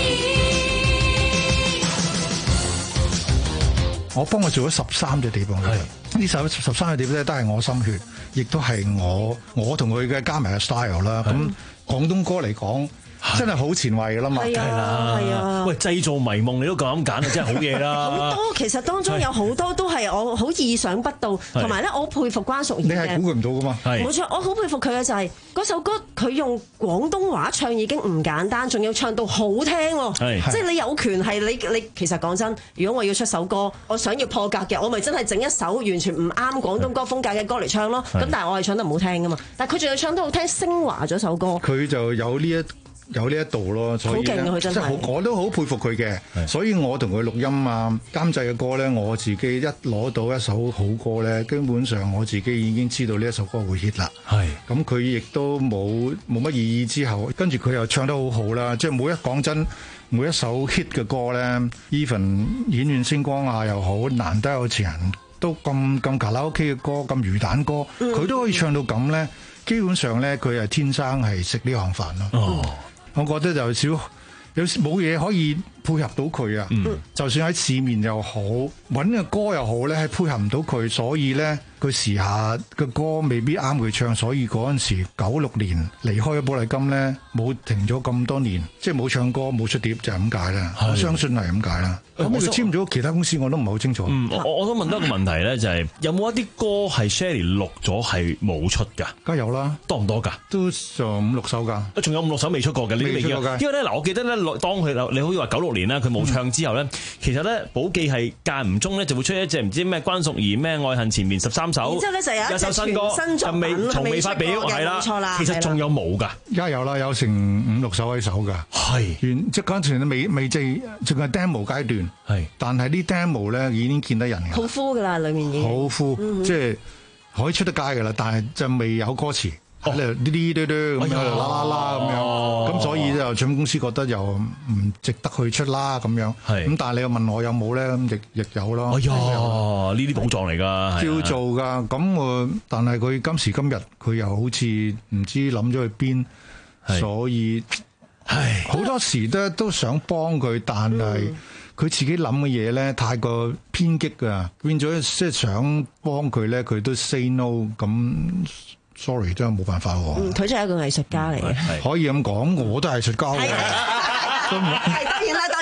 我幫佢做咗十三隻碟嘅，呢首十三隻碟咧都係我心血，亦都係我我同佢嘅加埋嘅 style 啦。咁廣東歌嚟講，真係好前衛㗎啦嘛。 係啊，係啊。 喂，製造迷夢你都咁揀啊，真係好嘢啦。 好多其實當中有好多都係我好意想不到，同埋咧我佩服關淑怡嘅。 你係估佢唔到㗎嘛？ 冇錯，我好佩服佢嘅就係嗰首歌，佢用廣東話唱已經唔簡單，仲要唱到好聽喎。即係你有權係你你其實講真，如果我要出首歌，我想要破格嘅，我咪真係整一首完全唔啱廣東歌風格嘅歌嚟唱咯。咁但係我係唱得唔好聽㗎嘛。但係佢仲要唱得好聽，昇華咗首歌。佢就有呢一。有呢一度咯，所以咧即係我都好佩服佢嘅，所以我同佢錄音啊、監製嘅歌咧，我自己一攞到一首好歌咧，基本上我自己已經知道呢一首歌會 hit 啦。係咁，佢亦都冇冇乜異議之後，跟住佢又唱得好好啦。即係每一講真，每一首 hit 嘅歌咧 ，even 演員星光啊又好，難得有情人都咁咁卡拉 OK 嘅歌，咁魚蛋歌，佢、嗯、都可以唱到咁咧。基本上咧，佢係天生係食呢行飯咯。哦。我覺得就少有冇嘢可以配合到佢啊！嗯、就算喺市面又好，揾嘅歌又好咧，係配合唔到佢，所以咧佢時下嘅歌未必啱佢唱，所以嗰陣時九六年離開咗寶麗金咧，冇停咗咁多年，即係冇唱歌冇出碟就係咁解啦。我相信係咁解啦。咁佢簽咗其他公司我都唔係好清楚。 嗯、我我想問多一個問題咧，就係、是、有冇一啲歌係 Shirley 錄咗係冇出㗎？ 梗係有啦， 多唔多㗎？ 都上五六首㗎。 仲有五六首未出過嘅，你未出過㗎？因為咧嗱，我記得咧，當佢你好似話九六年啦，佢冇唱之後咧，嗯、其實咧寶記係間唔中咧就會出一隻唔知咩關淑怡咩愛恨纏綿十三首， 然之後咧就有一首新歌就未從未發表，係啦， 錯啦。 其實仲有冇㗎？ 而家有啦，有成五六首喺手㗎。係，即係嗰陣時未未即係仲係 demo 階段。係，但係啲 demo 咧已經見得人嘅。 好枯㗎啦，裡面已經好枯，嗯、即係可以出得街㗎啦，但係就未有歌詞。喺度啲啲嘟嘟咁樣啦啦啦咁樣，咁所以就唱片公司覺得又唔值得去出啦咁樣。咁但係你又問我有冇咧？咁亦亦有咯。 哎呀，呢啲寶藏嚟㗎， 照做㗎。咁我但係佢今時今日佢又好似唔知諗咗去邊，所以好多時都都想幫佢，但係佢自己諗嘅嘢咧太過偏激㗎，變咗即係想幫佢咧，佢都 say no 咁。sorry， 真係冇辦法喎。 嗯，佢真係一個藝術家嚟嘅， 可以咁講，我都係藝術家嚟嘅。 係當然啦，當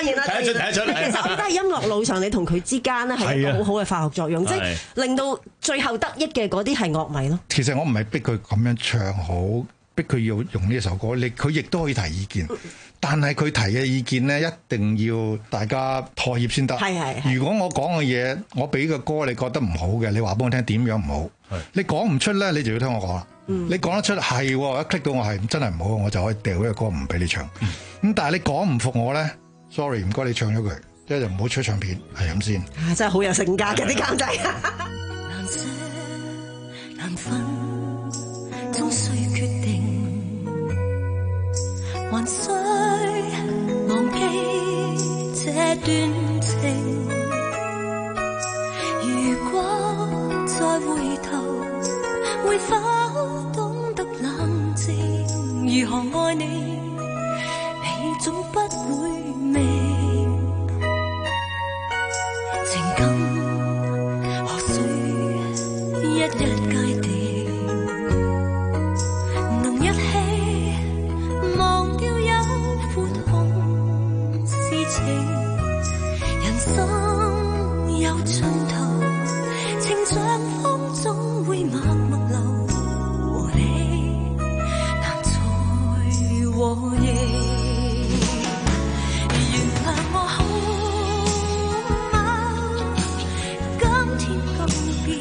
當然啦， 睇得出睇得出。 其實我覺得喺音樂路上，你同佢之間咧係一個好好嘅化學作用，即係令到最後得益嘅嗰啲係樂迷咯。 其實我唔係逼佢咁樣唱好，逼佢要用呢首歌，你佢亦都可以提意見。但係佢提嘅意見咧，一定要大家妥協先得。 係係。 如果我講嘅嘢，我俾個歌你覺得唔好嘅，你話俾我聽點樣唔好。你講唔出咧，你就要聽我講啦。嗯、你講得出係，一 click 到我係真係唔好，我就可以掉呢個歌唔俾你唱。咁、嗯、但係你講唔服我咧 ，sorry， 唔該你唱咗佢，即係就唔好出唱片，係咁先。 啊，真係好有性格嘅啲監製。 難捨難分，終須決定，還需忘記這段情。如果再回頭，會否懂得冷靜？如何愛你，你總不會明。情感何須一一界定？能一起忘掉有苦痛事情。人生有盡頭，情像風總會默默流，和你難再和應。原諒我好嗎？今天告別，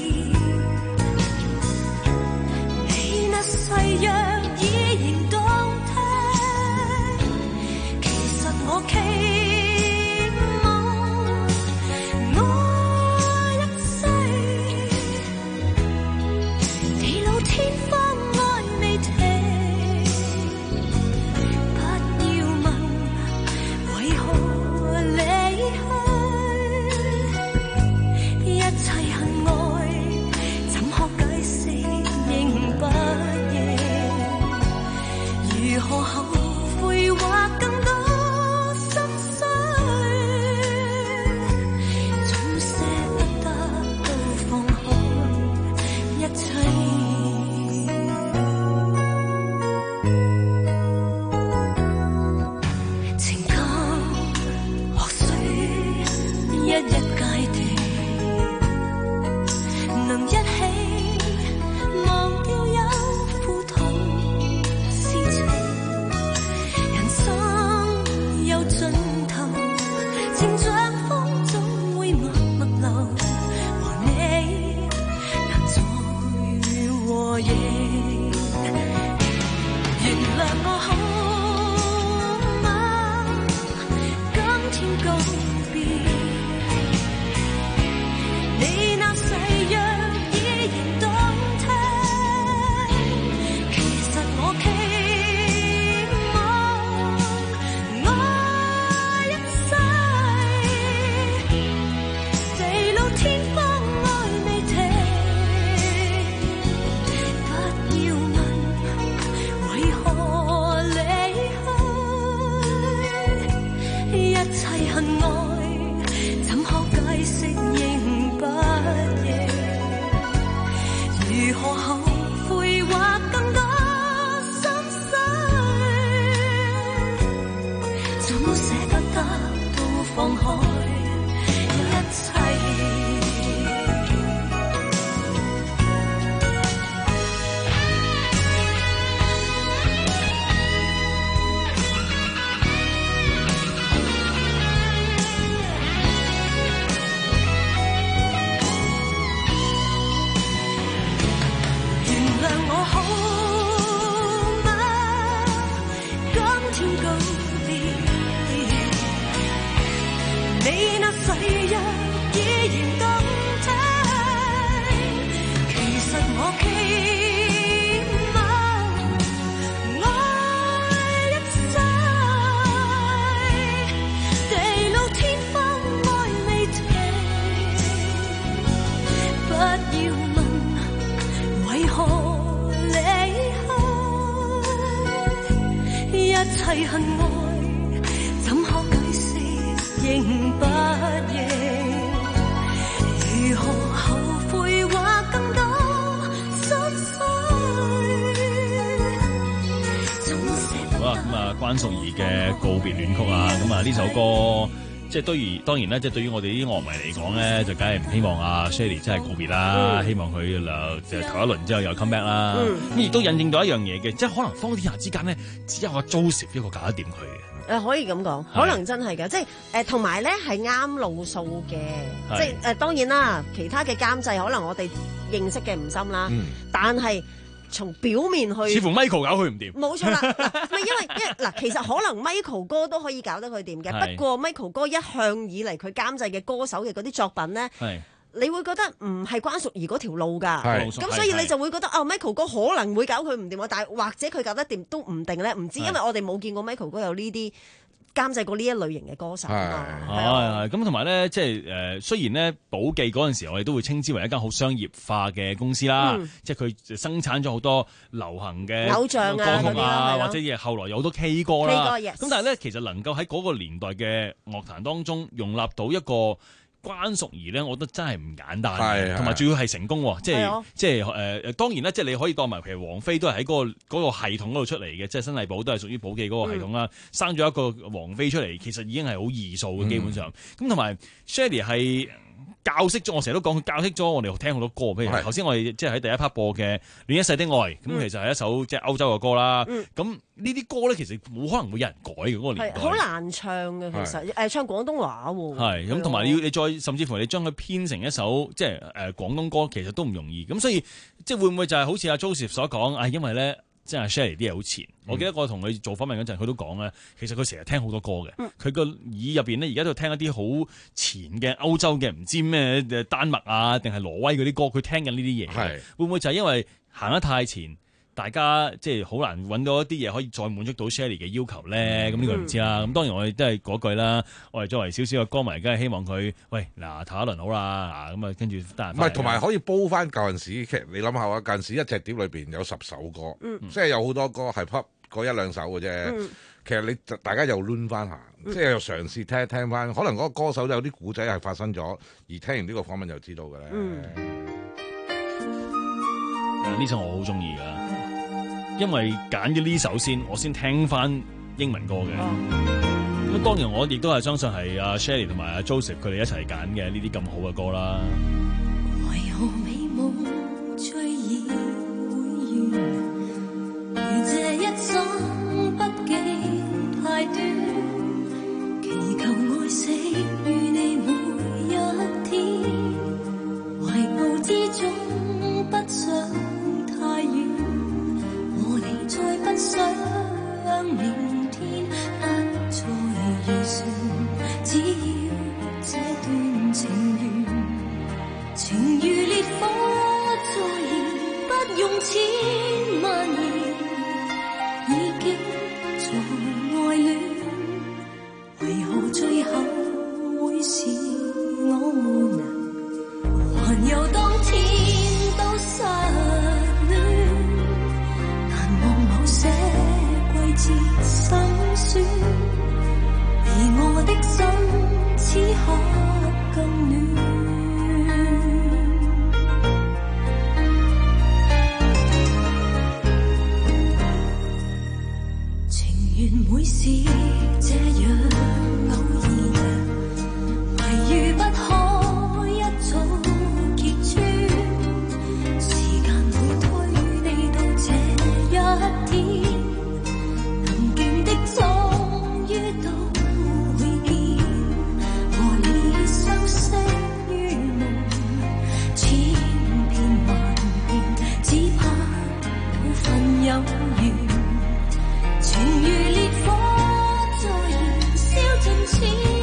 你那誓約依然動聽。其實我期啊關淑怡嘅告別戀曲啊，咁啊呢首歌。即係對於當然咧，即係對於我哋啲樂迷嚟講咧，就梗係唔希望阿 Shirley 真係告別啦，嗯、希望佢誒就頭一輪之後又 come back 啦。咁亦都印證到一樣嘢嘅，即係可能方天下之間咧，只有阿 Joseph 一個搞得掂佢嘅。 誒可以咁講，可能真係嘅，即係誒同埋咧係啱路數嘅，即係誒、呃、當然啦，其他嘅監製可能我哋認識嘅唔深啦，嗯、但係。從表面去， 似乎 Michael 搞佢唔掂。 冇錯啦，唔係因為因為嗱，其實可能 Michael 哥都可以搞得佢掂嘅，不過 Michael 哥一向以嚟佢監製嘅歌手嘅嗰啲作品咧，你會覺得唔係關淑怡嗰條路㗎，咁所以你就會覺得啊 Michael 哥可能會搞佢唔掂，但係或者佢搞得掂都唔定咧，唔知因為我哋冇見過 Michael 哥有呢啲。監製過呢一類型嘅歌手啊， 係咁同埋咧，即係誒，雖然咧寶記嗰陣時，我哋都會稱之為一間好商業化嘅公司啦，嗯、即係佢生產咗好多流行嘅偶像啊歌曲啊，或者亦後來有好多 K 歌啦。 咁、 yes、但係咧，其實能夠喺嗰個年代嘅樂壇當中容納到一個關淑怡咧，我覺得真係唔簡單嘅，同埋仲要係成功，即係即係誒誒，當然啦，即係你可以當埋譬如王菲都係喺嗰個嗰個系統嗰度出嚟嘅，即係新藝寶都係屬於寶記嗰個系統啦，嗯、生咗一個王菲出嚟，其實已經係好易數嘅基本上。咁同埋 Shirley 係教識咗我，成日都講佢教識咗我哋聽好多歌，譬如頭先我哋即係喺第一 part 播嘅《戀一世的愛》，咁、嗯、其實係一首即係歐洲嘅歌啦。咁呢啲歌咧，其實冇可能會有人改嘅嗰、嗰個年代， 好難唱嘅其實，誒唱廣東話喎。係咁，同埋你要你再甚至乎你將佢編成一首即係誒廣東歌，其實都唔容易。咁所以即係會唔會就係好似阿 Joseph 所講啊？因為咧。即係 Shirley 啲嘢好前，嗯、我記得我同佢做訪問嗰陣，佢都講咧，其實佢成日聽好多歌嘅，佢個、嗯、耳入邊咧而家都聽一啲好前嘅歐洲嘅，唔知咩丹麥啊定係挪威嗰啲歌，佢聽緊呢啲嘢，是會唔會就係因為行得太前？大家即係好難揾到一啲嘢可以再滿足到 Shirley 嘅要求咧，咁呢、嗯、個唔知啦。咁、嗯、當然我哋都係嗰句啦，我哋作為少少嘅歌迷，梗係希望佢喂嗱頭一輪好啦，咁啊跟住得閒。唔係， 同埋可以煲翻舊陣時，其實你諗下啊，舊陣時一隻碟裏邊有十首歌，嗯、即係有好多歌係 pop 嗰一兩首嘅啫。嗯、其實你大家又攣翻下，嗯、即係又嘗試聽一聽翻，可能嗰個歌手有啲古仔係發生咗，而聽完呢個訪問就知道嘅咧。嗯， 呢首我好中意㗎。因為揀咗呢首先，我先聽翻英文歌嘅。咁、oh. 當然我亦都係相信係阿 Shirley 同埋阿 Joseph 佢哋一齊揀嘅呢啲咁好嘅歌啦。 為何美夢最易會完？如這一生畢竟太短，祈求愛惜與你每一天，懷抱之中不想太遠。再不想明天不再遇上，只要這段情緣，情如烈火再燃，不用千萬年，已經在愛戀，為何最後會是我們還有當天都失戀？這季節心酸，而我的心此刻更暖。情緣每是這樣偶然，迷與不可一早揭穿，時間會推你到這一天。有緣，情如烈火再燃燒盡千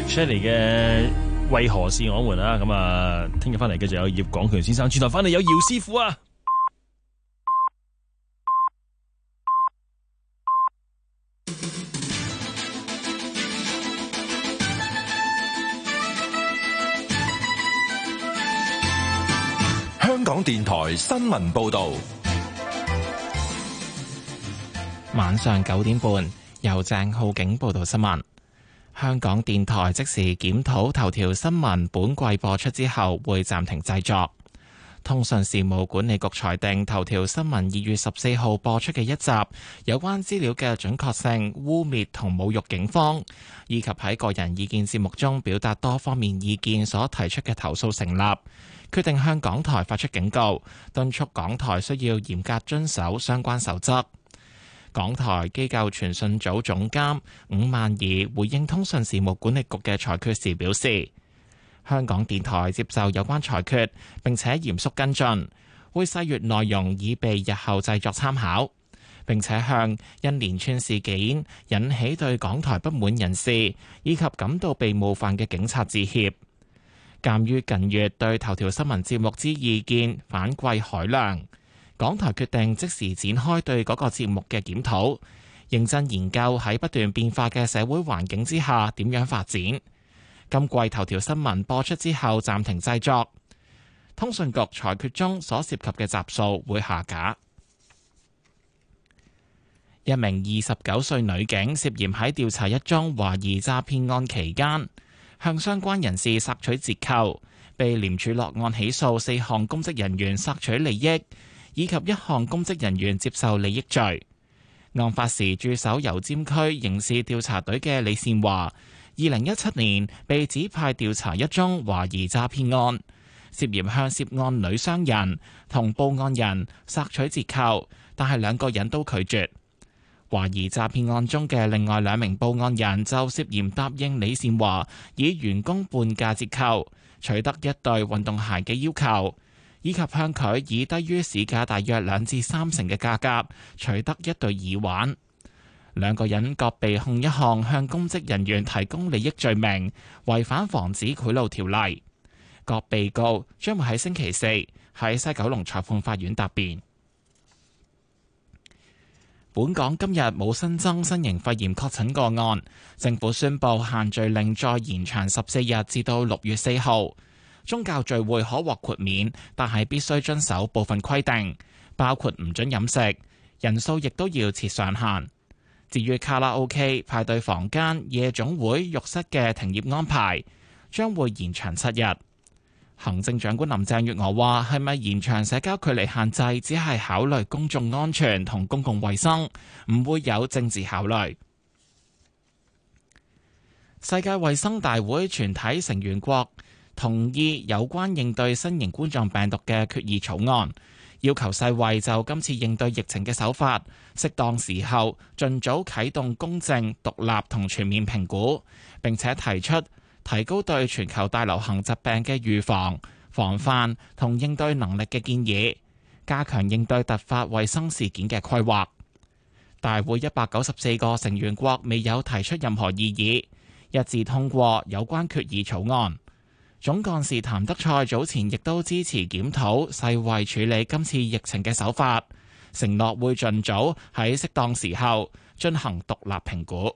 Shelley 嘅為何是我們啊？咁啊，聽日翻嚟繼續有葉廣權先生，轉頭翻嚟有姚師傅啊！ 香港電台新聞報道， 晚上九點半由鄭浩景報道新聞。香港電台即時檢討頭條新聞本季播出之後會暫停製作。通訊事務管理局裁定頭條新聞二月十四號播出嘅一集有關資料嘅準確性污蔑同侮辱警方，以及喺個人意見節目中表達多方面意見所提出嘅投訴成立，決定向港台發出警告，敦促港台需要嚴格遵守相關守則。港台機構傳訊組總監伍萬儀回應通訊事務管理局嘅裁決時表示，香港電台接受有關裁決，並且嚴肅跟進，會細閱內容以備日後製作參考，並且向因連串事件引起對港台不滿人士以及感到被冒犯嘅警察致歉。鑑於近月對頭條新聞節目之意見反饋海量，港台決定即時展開對嗰個節目嘅檢討，認真研究喺不斷變化嘅社會環境之下點樣發展。今季頭條新聞播出之後暫停製作，通訊局裁決中所涉及嘅集數會下架。一名二十九歲女警涉嫌喺調查一宗懷疑詐騙案期間，向相關人士索取折扣，被廉署落案起訴四項公職人員索取利益，以及一項公職人員接受利益罪。案發時駐守油尖區刑事調查隊嘅李善華，二零一七年被指派調查一宗懷疑詐騙案，涉嫌向涉案女商人同報案人索取折扣，但係兩個人都拒絕。懷疑詐騙案中嘅另外兩名報案人就涉嫌答應李善華以員工半價折扣取得一對運動鞋嘅要求，以及向佢以低於市價大約兩至三成嘅價格取得一對耳環。兩個人各被控一項向公職人員提供利益罪名，違反防止賄賂條例。各被告將會喺星期四喺西九龍裁判法院答辯。本港今日冇新增新型肺炎確診個案，政府宣布限聚令再延長十四日至到六月四號。宗教聚會可獲豁免，但係必須遵守部分規定，包括唔准飲食，人數亦都要設上限。至於卡拉 OK、派對房間、夜總會、浴室嘅停業安排，將會延長七日。行政長官林鄭月娥話：係咪延長社交距離限制，只係考慮公眾安全同公共衛生，唔會有政治考慮。世界衛生大會全體成員國同意有關應對新型冠狀病毒嘅決議草案，要求世衛就今次應對疫情嘅手法，適當時候盡早啟動公正、獨立同全面評估，並且提出提高對全球大流行疾病嘅預防、防範同應對能力嘅建議，加強應對突發衛生事件嘅規劃。大會一百九十四個成員國未有提出任何異議，一致通過有關決議草案。總幹事譚德塞早前亦都支持檢討世衛處理今次疫情嘅手法，承諾會盡早喺適當時候進行獨立評估。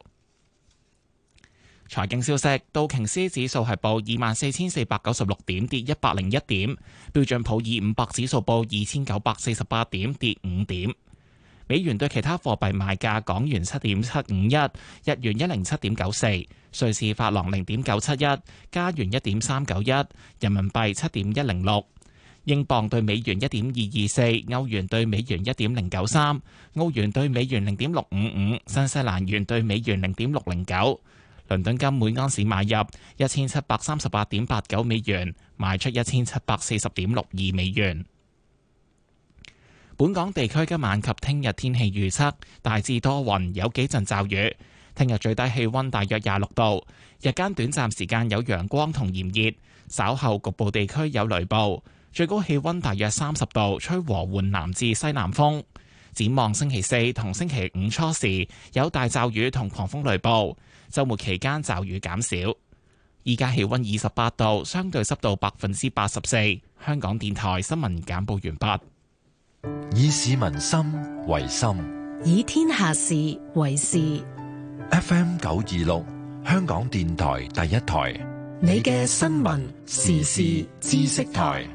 財經消息，道瓊斯指數係報二萬四千四百九十六點，跌一百零一點；標準普爾五百指數報二千九百四十八點，跌五點。美元對其他貨幣賣價：港元七點七五一，日元一零七點九四，瑞士法郎零點九七一，加元一點三九一，人民幣七點一零六，英鎊對美元一點二二四，歐元對美元一點零九三，澳元對美元零點六五五，新西蘭元對美元零點六零九。倫敦金每安士買入一千七百三十八點八九美元，賣出一千七百四十點六二美元。本港地區今晚及聽日天氣預測大致多雲，有幾陣驟雨。聽日最低氣溫大約廿六度，日間短暫時間有陽光同炎熱，稍後局部地區有雷暴，最高氣溫大約三十度，吹和緩南至西南風。展望星期四同星期五初時有大驟雨同狂風雷暴，週末期間驟雨減少。 依家氣溫二十八度，相對濕度百分之八十四。香港電台新聞簡報完畢。 以市民心為心， 以天下事為事。 F M 九二六，香港電台第一台， 你嘅新聞時事知識台。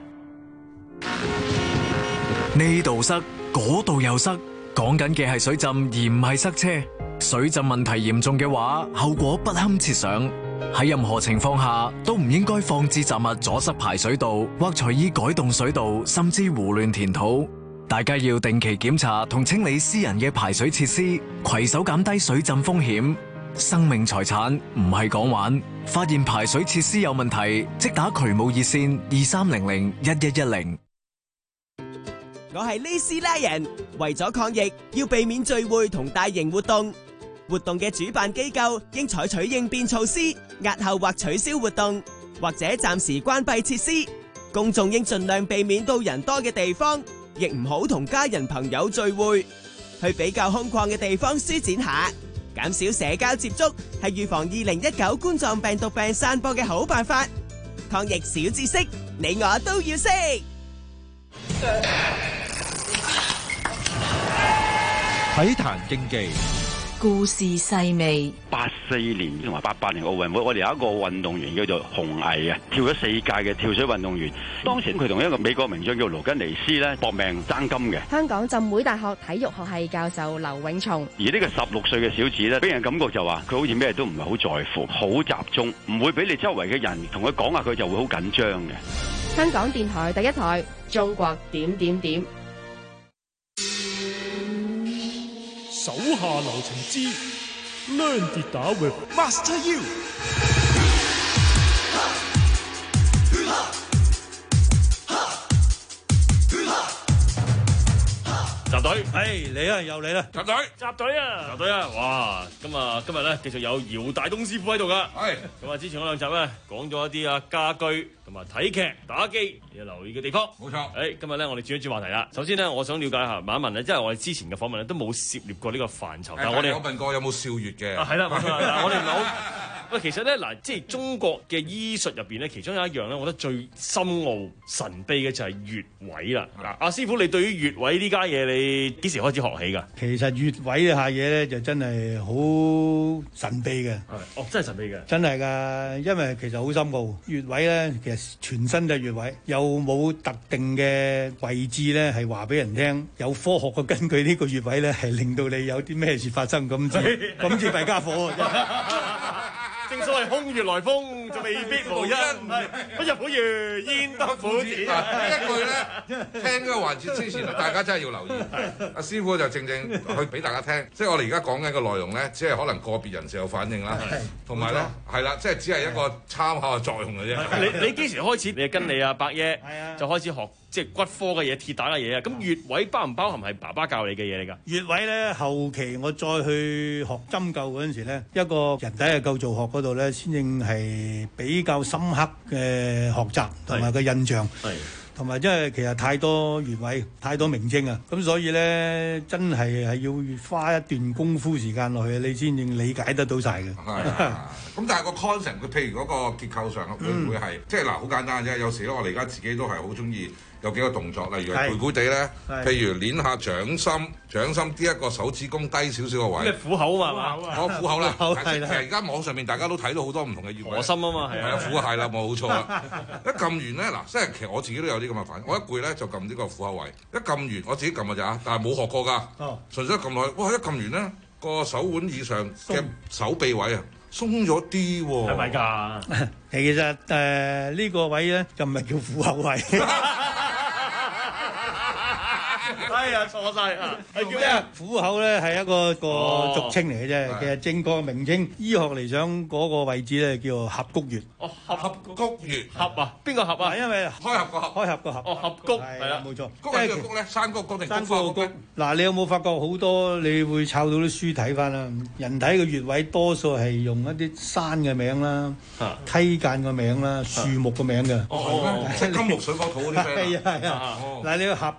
呢度塞，嗰度又塞，講緊嘅係水浸而唔係塞車。水浸問題嚴重嘅話，後果不堪設想。喺任何情況下都唔應該放置雜物阻塞排水道，或隨意改動水道，甚至胡亂填土。大家要定期檢查同清理私人嘅排水設施，攜手減低水浸風險。生命財產唔係講玩，發現排水設施有問題，即打渠務熱線二三零零一一一零。 我係呢斯拉人，為咗抗疫，要避免聚會同大型活動。活動嘅主辦機構應採取應變措施，押後或取消活動，或者暫時關閉設施。公眾應盡量避免到人多嘅地方，亦唔好同家人朋友聚會。去比較空曠嘅地方舒展下，減少社交接觸，係預防二零一九冠狀病毒病散播嘅好辦法。抗疫小知識，你我都要識。 體壇競技， 故事細微。 八四年同埋八八年奧運會，我哋有一個運動員叫做洪毅啊，跳咗四屆嘅跳水運動員。當時佢同一個美國名將叫盧根尼斯咧搏命爭金嘅。 香港浸會大學體育學系教授劉永松。 而呢個十六歲嘅小子咧，俾人感覺就話佢好似咩都唔係好在乎，好集中，唔會俾你周圍嘅人同佢講下，佢就會好緊張嘅。 香港電台第一台，中國點點點。 手下留情之 Learn 跌打 with Master You。 集隊， 誒嚟啊，又嚟啦！ 集隊， 集隊啊， 集隊啊！哇，咁啊，今日咧繼續有姚大東師傅喺度噶。係，咁啊，之前嗰兩集咧講咗一啲啊家居同埋睇劇、打機要留意嘅地方。冇錯。誒，今日咧我哋轉一轉話題啦。首先咧，我想了解下問一問咧，即係我哋之前嘅訪問咧都冇涉獵過呢個範疇，但係我哋有問過有冇笑月嘅。 啊，係啦，冇錯啦。我哋唔係好。喂，其實咧嗱，即係中國嘅醫術入邊咧，其中有一樣咧，我覺得最深奧神秘嘅就係穴位啦。嗱，阿師傅，你對於穴位呢家嘢，你幾時開始學起㗎？ 其實穴位呢下嘢咧，就真係好神秘嘅。 哦，真係神秘嘅。 真係㗎，因為其實好深奧。穴位咧，其實全身都係穴位，又冇特定嘅位置咧，係話俾人聽有科學嘅根據呢個穴位咧，係令到你有啲咩事發生咁至咁至弊家伙啊！ 正所謂空穴來風，就未必無因。不入虎穴，焉得虎子。 呢一句咧，聽呢個環節之前，大家真係要留意。阿師傅就正正去俾大家聽，即係我哋而家講緊嘅內容咧，只係可能個別人士有反應啦，同埋咧係啦，即係只係一個參考嘅作用嘅啫。 你你幾時開始？你係跟你阿伯爺就開始學即係骨科嘅嘢、鐵打嘅嘢啊？咁穴位包唔包含係爸爸教你嘅嘢嚟㗎？ 穴位咧，後期我再去學針灸嗰陣時咧，一個人體嘅構造學嗰度咧，先正係比較深刻嘅學習同埋個印象。同埋即係其實太多穴位、太多名稱啊，咁所以咧真係係要花一段功夫時間落去，你先至理解得到晒嘅。 係咁但係個 concept，佢譬如嗰個結構上會唔會係、嗯、即係嗱好簡單嘅啫？有時咧我哋而家自己都係好中意有幾個動作，例如係攰攰地咧，譬如捏下掌心，掌心啲一個手指公低少少個位。 咩虎口啊嘛？ 我虎口啦。 其實而家網上面大家都睇到好多唔同嘅穴位。 核心啊嘛，係啊。 虎係啦，冇錯啦。一撳完咧，嗱，即係其實我自己都有啲咁嘅反應。我一攰咧就撳呢個虎口位，一撳完我自己撳嘅咋，但係冇學過㗎。哦。純粹一撳落去，哇！一撳完咧，個手腕以上嘅手臂位啊，鬆咗啲喎。係咪㗎？其實誒呢、呃呢個位咧就唔係叫虎口位。 哎呀，錯晒啊！係叫咩？虎口咧係一個個俗稱嚟嘅啫，其實正確名稱醫學嚟講嗰個位置咧叫做合谷穴。 哦，合合谷穴合啊？邊個合啊？ 因為開合個合， 開合個合。 哦，合谷係啦， 冇錯。 谷係邊個谷咧？山谷谷定山谷谷？ 嗱，你有冇發覺好多你會抄到啲書睇翻啦？人體嘅穴位多數係用一啲山嘅名啦、溪澗嘅名啦、樹木嘅名嘅。 哦，即係金木水火土嗰啲名。 係啊係啊。嗱，你個合谷。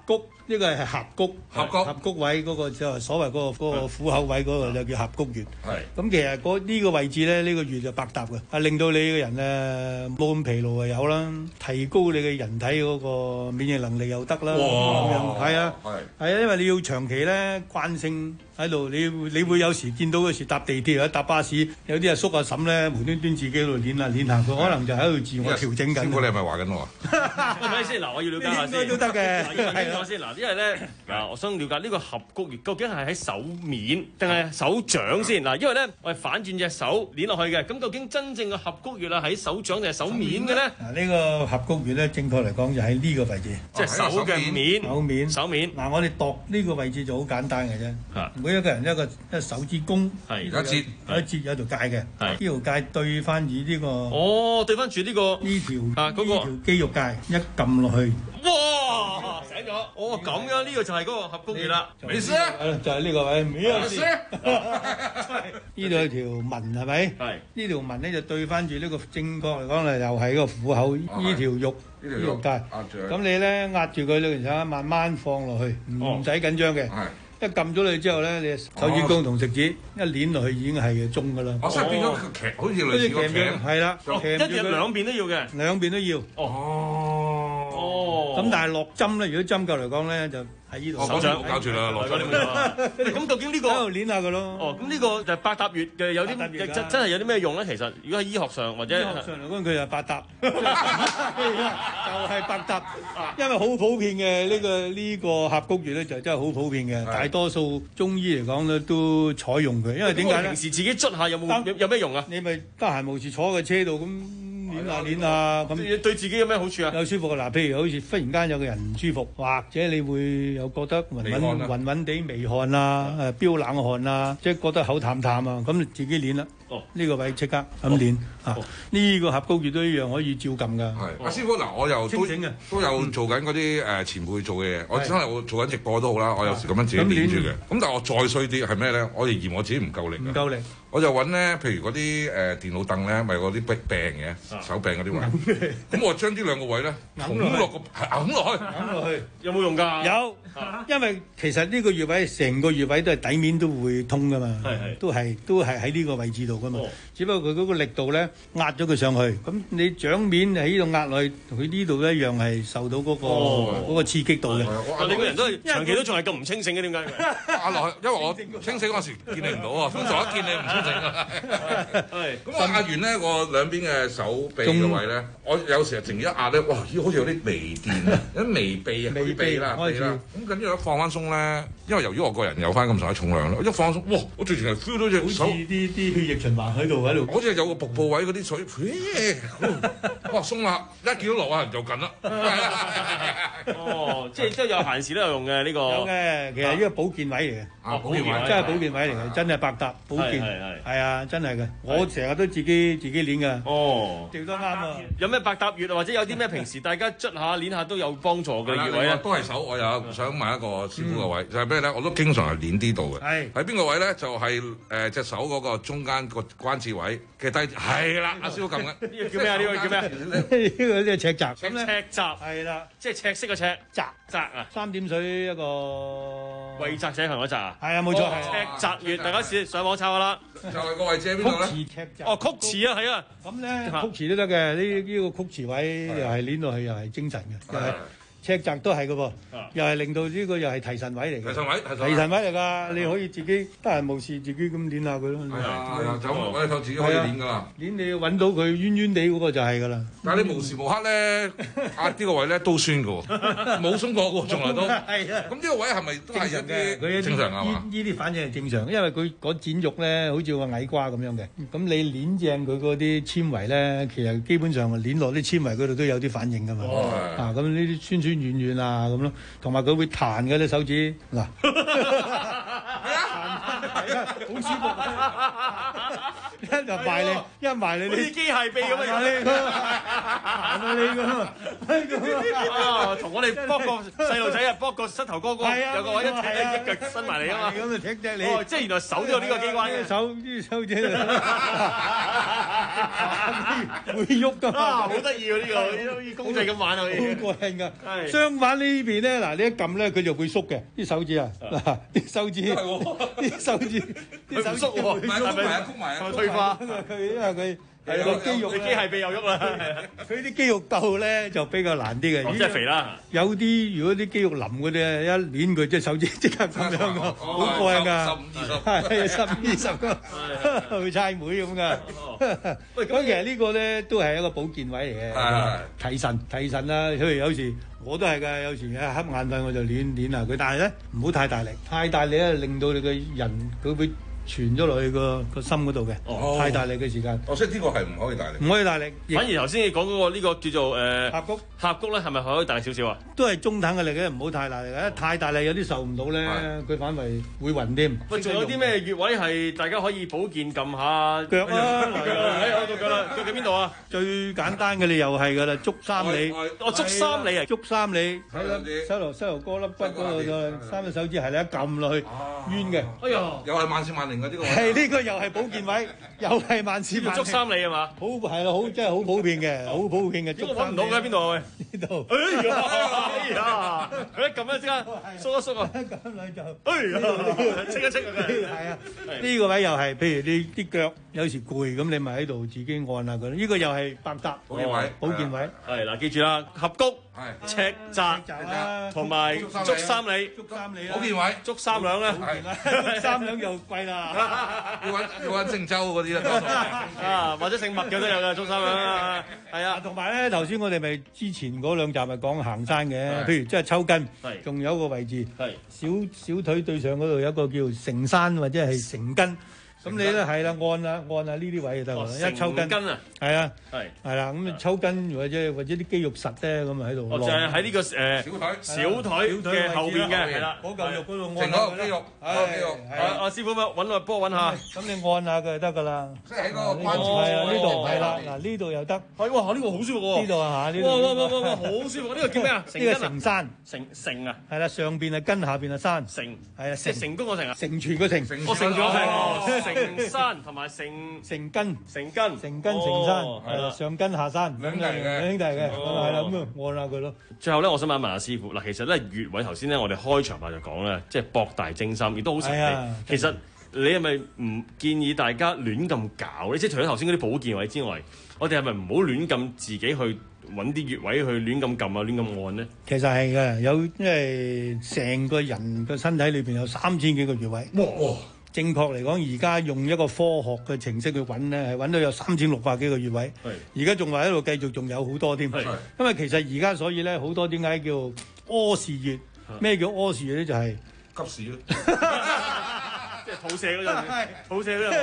呢個係合谷， 合谷合谷位嗰個就係所謂嗰個嗰個虎口位嗰個就叫合谷穴。 係咁其實嗰呢個位置咧，呢個穴就百搭嘅，係令到你嘅人誒冇咁疲勞又有啦，提高你嘅人體嗰個免疫能力又得啦。咁樣係啊，係啊，因為你要長期咧慣性喺度，你你會有時見到嗰時搭地鐵或者搭巴士，有啲阿叔阿嬸咧無端端自己喺度練下練下，佢可能就喺度自我調整緊。 師傅你係咪話緊我啊？ 係咪先？嗱，我要了解下先。 應該都得嘅。 係講先嗱，因為咧嗱，我想了解呢個合谷穴究竟係喺手面定係手掌先嗱？因為咧我係反轉隻手捏落去嘅，咁究竟真正嘅合谷穴啊喺手掌定係手面嘅咧？ 嗱，呢個合谷穴咧，正確嚟講就喺呢個位置， 即係手嘅面。 手面， 手面。 嗱，我哋度呢個位置就好簡單嘅啫。每一個人一個一手指公， 係有一節有一節有條界嘅，呢條界對翻住呢個。 哦，對翻住呢個呢條啊嗰個呢條肌肉界，一撳落去。 哇！醒咗，哦咁樣呢個就係嗰個合谷穴啦。 沒事啊，就係呢個位。沒事。呢度有條紋係咪？係。呢條紋咧就對翻住呢個正確嚟講咧，又係個虎口呢條肉呢條界。咁你咧壓住佢咧，然後慢慢放落去，唔使緊張嘅。一撳咗你之後咧，你手指公同食指一攣落去已經係中㗎啦。 我所以變咗鉗，好似類似個鉗。 係啦， 一日兩邊都要嘅， 兩邊都要。 哦。哦。 咁但係落針咧，如果針灸嚟講咧，就喺呢度。 手掌搞住啦，落針。 咁究竟呢個？ 喺度攣下佢咯。 哦，咁呢個就係百搭穴嘅，有啲真真係有啲咩用咧？其實如果喺醫學上或者醫學上嚟講，佢就百搭，就係百搭。因為好普遍嘅呢個呢個合谷穴咧，就真係好普遍嘅，大多數中醫嚟講咧都採用佢。因為點解咧？ 平時自己捽下有冇有有咩用啊？ 你咪得閒無事坐喺個車度咁。攣下攣下咁， 對自己有咩好處啊？ 有舒服嗱，譬如好似忽然間有個人唔舒服，或者你會有覺得暈暈暈暈地微汗啊，誒飆冷汗啊，即係覺得口淡淡啊，咁你自己攣啦。哦，呢個位即刻咁攣啊！呢個合谷穴都一樣可以照撳㗎。 係，阿師傅嗱，我又都都有做緊嗰啲誒前輩做嘅嘢，我真係我做緊直播都好啦，我有時咁樣自己攣住嘅。咁但係我再衰啲係咩咧？我哋嫌我自己唔夠力。 唔夠力。 我就揾咧，譬如嗰啲誒電腦凳咧，咪嗰啲病嘅手柄嗰啲位，咁我將呢兩個位咧揞落個揞落去， 揞落去有冇用㗎？ 有，因為其實呢個穴位成個穴位都係底面都會通㗎嘛，都係都係喺呢個位置度㗎嘛。只不過佢嗰個力度咧壓咗佢上去，咁你掌面喺呢度壓落去，佢呢度一樣係受到嗰個嗰個刺激度嘅。 但你個人都係長期都仲係咁唔清醒嘅，點解？ 壓落去，因為我清醒嗰時見你唔到啊，通常一見你唔清。係，咁我壓完咧，我兩邊嘅手臂嘅位咧，我有時靜一壓咧，哇！咦，好似有啲微電啊，有啲微臂啊，微臂啦，臂啦。咁跟住一放翻鬆咧，因為由於我個人有翻咁上下重量咧，一放鬆，哇！我直情係 feel 到隻手， 好似啲啲血液循環喺度喺度， 好似有個瀑布位嗰啲水，哇！鬆啦，一見到落啊人就緊啦。 哦，即係即係有閒時都有用嘅呢個。 有嘅，其實呢個保健位嚟嘅。 啊，保健位真係保健位嚟嘅，真係百搭保健。係啊，真係嘅，我成日都自己自己練㗎。 哦， 調得啱啊！ 有咩百搭穴啊，或者有啲咩平時大家捽下、練下都有幫助嘅穴位咧？ 都係手，我有想問一個師傅嘅位，就係咩咧？我都經常係練呢度嘅。係喺邊個位咧？就係誒隻手嗰個中間個關節位嘅低。係啦，阿師傅撳緊。呢個叫咩啊？呢個叫咩？ 呢個呢係赤閘。 咁咧？赤閘係啦， 即係赤色嘅赤閘閘啊！ 三點水一個為澤者行嗰閘啊！ 係啊，冇錯。 赤閘穴，大家試上網抄下啦。 就係個位置喺邊度咧？ 曲池赤閘。 哦，曲池啊，係啊。 咁咧，曲池都得嘅。呢呢個曲池位又係攣落去，又係精神嘅，又係赤閘都係嘅噃，又係令到呢個又係提神位嚟嘅。 提神位， 提神位嚟㗎，你可以自己得閒無事自己咁攣下佢咯。 係啊，係啊，就我哋靠自己可以攣㗎啦。 攣你要揾到佢冤冤地嗰個就係㗎啦。 但係你無時無刻咧壓呢個位咧都酸㗎喎，冇鬆過喎，從來都。係啊。咁呢個位係咪都係有啲正常啊？嘛？ 呢啲反應係正常，因為佢嗰剪肉咧好似個矮瓜咁樣嘅，咁你攣正佢嗰啲纖維咧，其實基本上攣落啲纖維嗰度都有啲反應㗎嘛。啊，咁呢啲酸酸軟軟啊咁咯，同埋佢會彈嘅啲手指嗱。係啊， 係啊，好舒服啊！一就埋你，一埋你， 好似機械臂咁啊！ 你個行到你咁啊！同我哋卜個細路仔啊，卜個膝頭哥哥，有個位一踢一腳伸埋嚟啊嘛！ 咁就踢踢你。 哦，即係原來手都有呢個機關嘅。 手啲手指會喐㗎嘛！ 啊，好得意喎！呢個好似公仔咁玩啊！ 好過癮㗎。相反呢邊咧，嗱你一撳咧，佢就會縮嘅啲手指啊！嗱啲手指，啲手指，啲手縮喎， 唔係曲埋啊，曲埋啊， 退化。 佢因為佢係個肌肉，你機械臂又喐啦。 佢啲肌肉夠咧就比較難啲嘅。 即係肥啦。有啲如果啲肌肉腍嗰啲咧，一攣佢隻手指即刻咁樣㗎，好過癮㗎。十五二十，係十五二十個，去猜妹咁㗎。喂，咁其實呢個咧都係一個保健位嚟嘅，提神提神啦。譬如有時我都係㗎，有時啊瞌眼瞓我就攣攣下佢，但係咧唔好太大力，太大力咧令到你個人佢會傳咗落去個個心嗰度嘅，太大力嘅時間。 我識呢個係唔可以大力， 唔可以大力。 反而頭先你講嗰個呢個叫做誒峽谷， 峽谷咧係咪可以大力少少啊？ 都係中等嘅力嘅，唔好太大力嘅。太大力有啲受唔到咧，佢反為會暈添。 喂，仲有啲咩穴位係大家可以保健撳下腳啊？ 誒，我到腳啦，腳喺邊度啊？ 最簡單嘅你又係㗎啦，足三里。 我足三里啊！ 足三里喺粒膝頭膝頭哥粒骨嗰度就三隻手指係你一撳落去冤嘅。 哎呀， 又係萬事萬靈嘅呢個。 係呢個又係保健位，又係萬事萬靈。 足三里係嘛？ 好係啦，好真係好普遍嘅，好普遍嘅。 呢個揾唔到嘅喺邊度啊？ 呢度。 哎呀！哎呀！佢一撳一即刻縮一縮啊！ 咁你就哎呀！清一清啊！ 係啊，呢個位又係，譬如你啲腳有時攰咁，你咪喺度自己按下佢。呢個又係百搭保健位， 保健位。 係嗱，記住啦，合谷、赤澤同埋足三里， 足三里保健位， 足三兩咧， 足三兩又貴啦。 要揾要揾姓周嗰啲啦， 啊或者姓麥嘅都有嘅，足三兩啊，係啊。 同埋咧，頭先我哋咪之前嗰兩集咪講行山嘅，譬如即係抽筋，仲有一個位置，小小腿對上嗰度有一個叫成山或者係成筋。咁你咧係啦，按啦按下呢啲位就得啦，一抽筋，係啊，係係啦，咁抽筋或者或者啲肌肉實咧，咁啊喺度。 我就係喺呢個誒小腿小腿嘅後邊嘅，係啦， 嗰嚿肉嗰度按下佢啦。肌肉，肌肉。 阿阿師傅揾落幫我揾下。 咁你按下佢就得㗎啦。 即係喺嗰個關節。 係啊，呢度係啦，嗱呢度又得。 係哇，呢個好舒服喎。 呢度啊嚇，呢度。 哇哇哇哇哇，好舒服！呢個叫咩啊？ 呢個成山。 成成啊。 係啦，上邊係根，下邊係山。 成。 係啊， 即係成功個成啊。 成全個成。 我成咗係。成山。同埋成成根， 成根， 成根成山，係啦，上根下山，兩兄弟嘅，兩兄弟嘅，係啦，咁啊按下佢咯。 最後咧，我想問一問阿師傅嗱，其實咧穴位頭先咧，我哋開場白就講咧，即係博大精深，亦都好神奇。其實你係咪唔建議大家亂咁搞咧？即係除咗頭先嗰啲保健位之外，我哋係咪唔好亂咁自己去揾啲穴位去亂咁撳啊、亂咁按咧？ 其實係嘅，有因為成個人嘅身體裏邊有三千幾個穴位。哇！正確嚟講，而家用一個科學嘅程式去揾咧，係揾到有三千六百幾個穴位。而家仲話喺度繼續，仲有好多添。因為其實而家所以咧，好多點解叫屙屎穴？咩叫屙屎穴咧？就係急屎咯， 即係肚瀉嗰陣，肚瀉嗰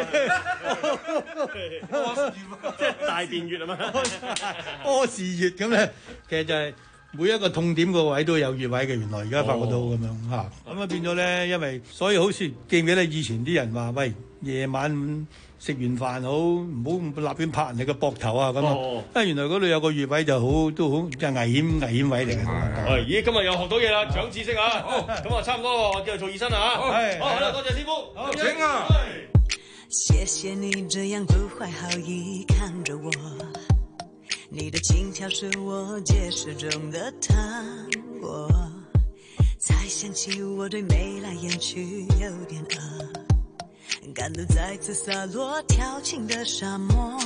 陣，即係大便穴啊嘛。 屙屎穴咁咧，其實就係。每一個痛點個位都有穴位嘅，原來而家發覺到咁樣嚇，咁啊變咗咧，因為所以好似記唔記得以前啲人話，喂，夜晚食完飯好唔好立亂拍人哋個膊頭啊咁啊，因為原來嗰度有個穴位就好都好即係危險危險位嚟嘅。 係，咦，今日又學到嘢啦，長知識啊！好，咁啊差唔多喎，我繼續做醫生啦嚇。好，好啦，多謝師傅。好，請啊！ 謝謝你這樣不懷好意看着我。你的輕佻是我解釋中的糖果，才想起我對眉來眼去有點餓，感動再次灑落調情的沙漠。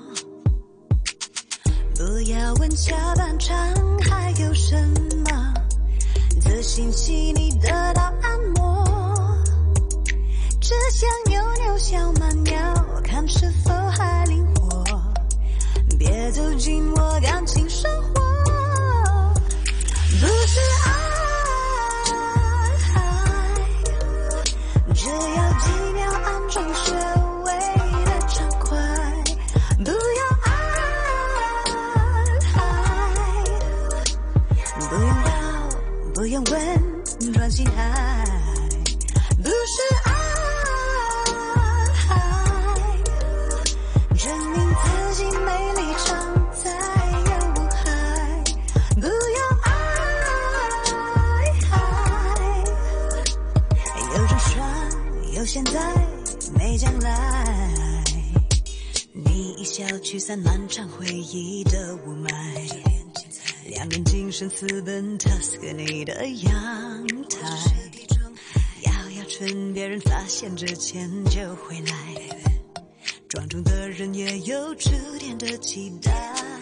不要問下半場還有什麼，仔細細膩得到按摩，只想扭扭小蠻腰，看是否還靈活。別走進我感情生活，不是愛，只要幾秒按住穴位的暢快，不要愛，不用抱，不用吻，專心愛，不是愛。 有现在没将来，你一笑驱散漫长回忆的雾霾，两人精神私奔特斯克你的阳台，摇摇春别人发现之前就回来，庄重的人也有触电的期待，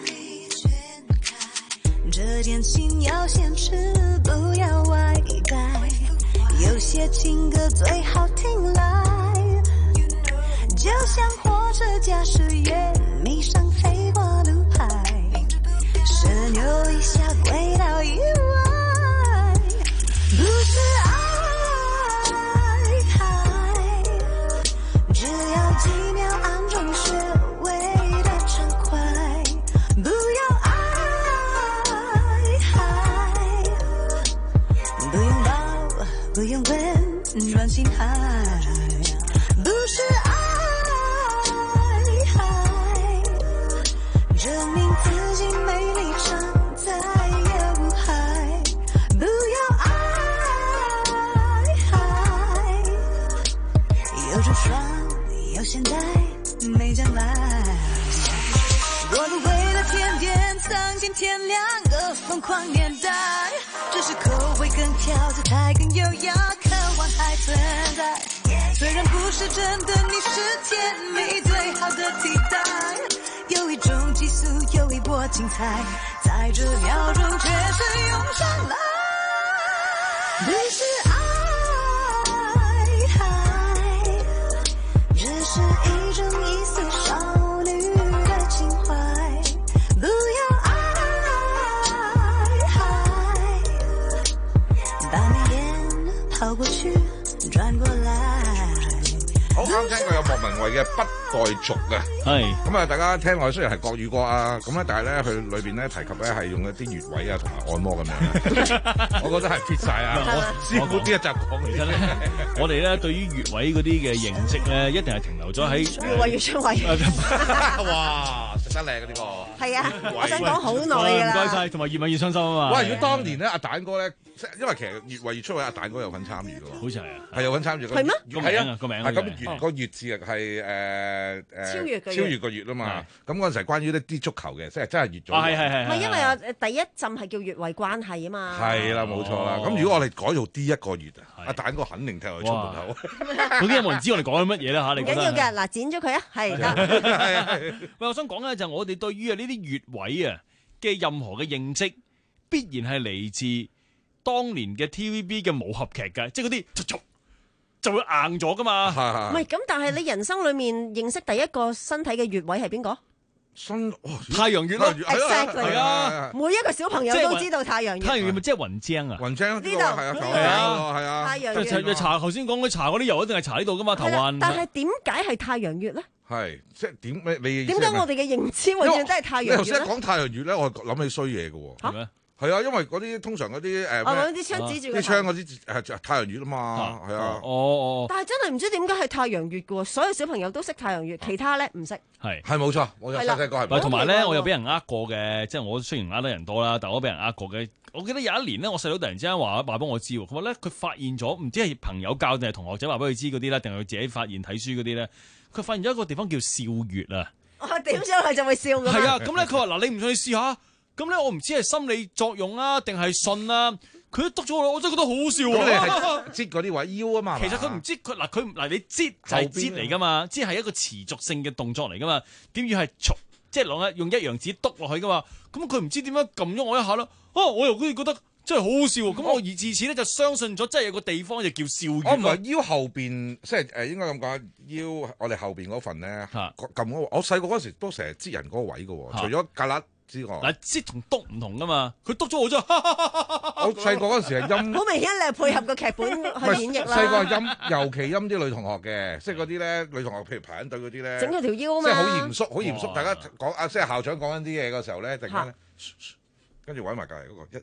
这点心要先吃不要外带，有些情歌最好听来，就像火车驾驶员迷上飞过路牌，神游一下轨道以外，不是爱，只要几秒安静穴位的畅快，不要爱，不拥抱，不用问，软心海，不是爱，证明自己美丽常在也无害，不要爱，有种爽，有现在没将来，我们为了甜点曾经天亮个疯狂年代，只是口味更挑择态更优雅，渴望还存在，虽然不是真的，你是甜蜜最好的替代，有一种激素，有一波精彩，在这秒钟确实涌上来，不是爱，只是一种一丝少女的情怀，不要爱，把眉眼抛过去转过来。 好啱聽過有莫文蔚嘅《不待續》啊， 係咁啊！大家聽落雖然係國語歌啊，咁咧但係咧佢裏邊咧提及咧係用一啲穴位啊同埋按摩咁樣，我覺得係 fit 晒啊！我師傅呢一集講其實咧，我哋咧對於穴位嗰啲嘅認識咧，一定係停留咗喺越位越出位。 哇！食得靚嘅呢個係啊，我想講好耐㗎啦。 唔該晒，同埋越位越傷心啊嘛。 哇！如果當年咧阿蛋哥咧，因為其實越位越出位，阿蛋哥有份參與嘅喎， 好似係啊， 係有份參與。 係咩？ 個名啊，個名係咁越個越字啊係誒誒超越個超越個越啊嘛。咁嗰陣時係關於一啲足球嘅，即係真係越咗。 係係係。 唔係因為啊第一陣係叫越位關係啊嘛。 係啦，冇錯啦。咁如果我哋改做 D 一個月啊，阿蛋哥肯定踢佢出門口。 嗰啲有冇人知我哋講緊乜嘢咧嚇？你唔緊要嘅，嗱剪咗佢啊，係得。 係啊。 喂，我想講咧就係我哋對於啊呢啲穴位啊嘅任何嘅認識，必然係嚟自當年嘅 T V B 嘅武俠劇嘅，即係嗰啲就就會硬咗噶嘛。 唔係咁，但係你人生裏面認識第一個身體嘅穴位係邊個？ 身太陽穴咯 ，exactly 啊！ 每一個小朋友都知道太陽穴。 太陽穴咪即係雲精啊？ 雲精呢度係啊， 係啊， 太陽穴。 搽頭先講嗰搽嗰啲油一定係搽呢度噶嘛，頭暈。 但係點解係太陽穴咧？ 係即係點咩？你點解我哋嘅認知永遠都係太陽穴咧？ 你頭先一講太陽穴咧，我諗起衰嘢嘅喎。 係咩？ 係啊，因為嗰啲通常嗰啲誒， 我攞啲槍指住啲槍嗰啲係太陽穴啊嘛，係啊。 哦哦。 但係真係唔知點解係太陽穴嘅喎，所有小朋友都識太陽穴，其他咧唔識。 係係冇錯，我有細細個係。 同埋咧，我有俾人呃過嘅，即係我雖然呃得人多啦，但係我俾人呃過嘅。我記得有一年咧，我細佬突然之間話話俾我知喎，佢話咧佢發現咗，唔知係朋友教定係同學仔話俾佢知嗰啲咧，定係佢自己發現睇書嗰啲咧，佢發現咗一個地方叫笑穴啊！ 我點上去就會笑㗎。 係啊，咁咧佢話嗱，你唔信你試下。咁咧，我唔知係心理作用啊，定係信啊？佢都篤咗我，我真係覺得好好笑啊！ 擠嗰啲位腰啊嘛， 其實佢唔擠佢嗱，佢嗱你擠就係擠嚟噶嘛，擠係一個持續性嘅動作嚟噶嘛，點要係即係攞用一樣紙篤落去噶嘛？咁佢唔知點樣撳咗我一下啦，啊！我又好似覺得真係好好笑喎！咁我而自此咧就相信咗，真係有個地方就叫笑穴。 我唔係腰後邊，即係誒應該咁講，腰我哋後邊嗰份咧撳嗰，我細個嗰時都成日擠人嗰個位噶喎，除咗格肋。 嗱，擠同篤唔同噶嘛，佢篤咗我啫。 我細個嗰時係陰， 好明顯你係配合個劇本去演繹啦。 細個係陰，尤其陰啲女同學嘅，即係嗰啲咧女同學，譬如排緊隊嗰啲咧， 整佢條腰啊嘛， 即係好嚴肅，好嚴肅。大家講啊，即係校長講緊啲嘢嘅時候咧，突然間咧，跟住揾埋隔離嗰個一二啦。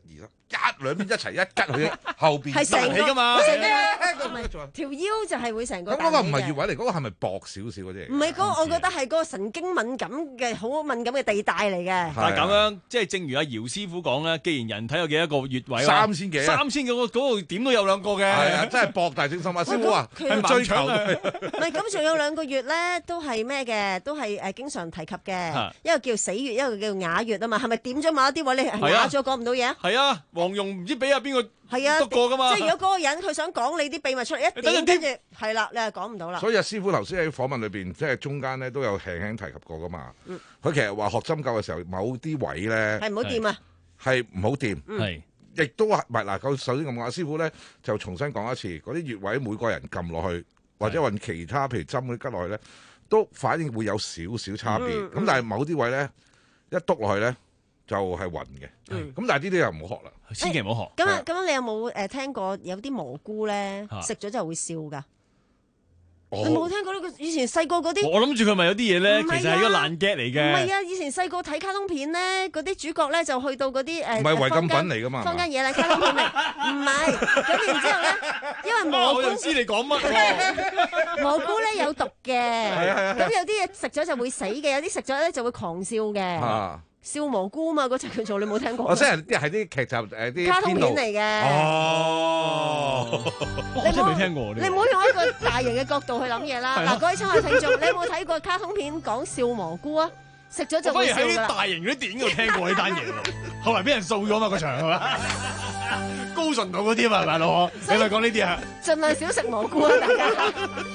一兩邊一齊一吉佢後邊係成起㗎嘛， 成個唔係條腰就係會成個。 咁嗰個唔係穴位嚟，嗰個係咪薄少少嗰啲？ 唔係嗰個，我覺得係嗰個神經敏感嘅好敏感嘅地帶嚟嘅。 但係咁樣，即係正如阿姚師傅講咧，既然人體有幾多個穴位， 三千幾， 三千幾嗰嗰度點都有兩個嘅。 係啊，真係博大精深啊！師傅啊，係追求唔係咁，仲有兩個穴咧，都係咩嘅？都係誒經常提及嘅。一個叫死穴，一個叫啞穴啊嘛。係咪點咗某一啲位你係啞咗講唔到嘢？ 係啊，黃蓉唔知俾阿邊個係啊， 督過㗎嘛？ 即係如果嗰個人佢想講你啲秘密出嚟，一點跟住係啦，你係講唔到啦。 所以阿師傅頭先喺訪問裏邊，即係中間咧都有輕輕提及過㗎嘛。佢其實話學針灸嘅時候，某啲位咧係唔好掂啊， 係唔好掂， 係亦都係唔係嗱？佢首先咁講，阿師傅咧就重新講一次，嗰啲穴位每個人撳落去，或者揾其他譬如針嗰啲吉落去咧，都反應會有少少差別。咁但係某啲位咧一篤落去咧，就係暈嘅，咁但係呢啲又唔好學啦， 千祈唔好學。 咁啊，咁你有冇誒聽過有啲蘑菇咧食咗就會笑㗎？你冇聽過呢個？以前細個嗰啲， 我諗住佢咪有啲嘢咧，其實係一個爛 get 嚟嘅。 唔係啊，以前細個睇卡通片咧，嗰啲主角咧就去到嗰啲誒， 唔係違禁品嚟㗎嘛， 坊間嘢啦，卡通片嚟，唔係。咁然之後咧，因為蘑菇， 我就知你講乜。 蘑菇咧有毒嘅，咁有啲嘢食咗就會死嘅，有啲食咗咧就會狂笑嘅。笑蘑菇嘛，嗰隻叫做，你冇聽過？ 我即係啲係啲劇集誒啲卡通片嚟嘅。 哦，我真係未聽過。 你唔好用一個大型嘅角度去諗嘢啦。嗱，各位親愛聽眾，你有冇睇過卡通片講笑蘑菇啊？食咗就會笑㗎啦。 我反而喺啲大型嗰啲電影度聽過呢單嘢喎，後來俾人掃咗嘛個場係嘛？高純度嗰啲嘛，大佬，你咪講呢啲啊？ 盡量少食蘑菇啊，大家。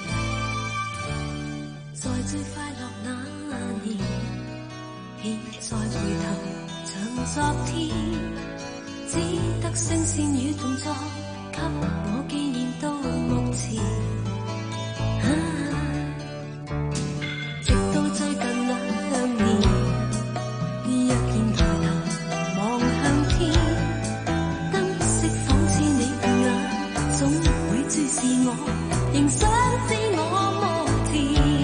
在最快樂那年，現在回頭像昨天，只得聲線與動作給我紀念到目前。啊，直到最近兩年，若然抬頭望向天，燈飾仿似你的眼，總會注視我，仍想知我目前。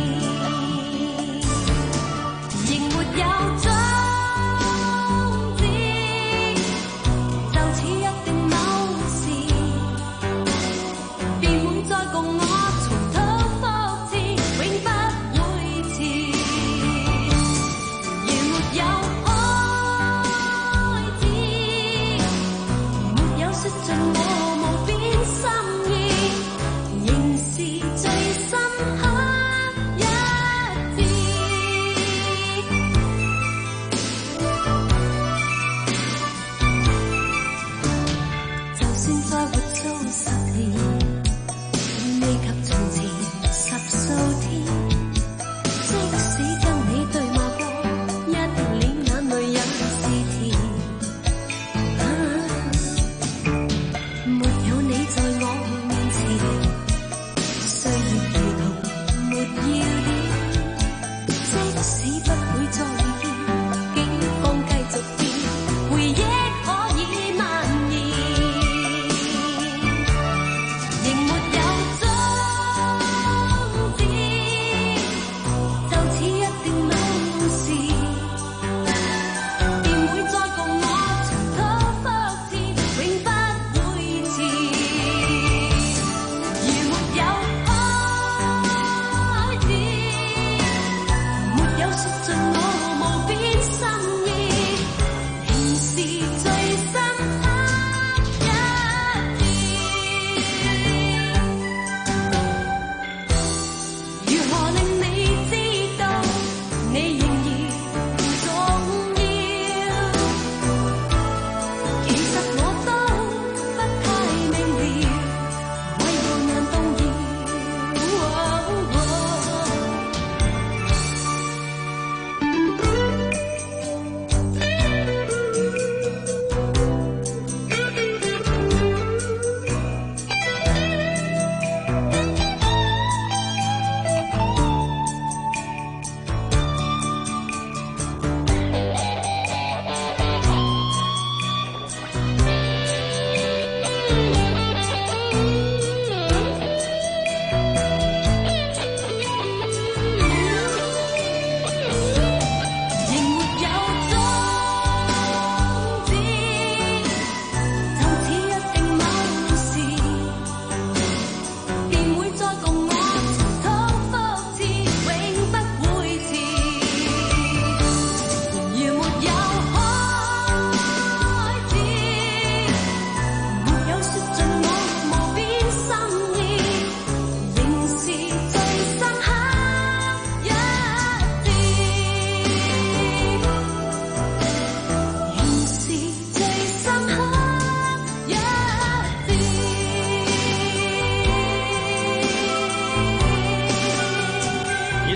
仍沒有終止，就似約定某時，便會再共我重蹈覆轍，永不會遲。如沒有開始，沒有說盡我無邊心意，仍是最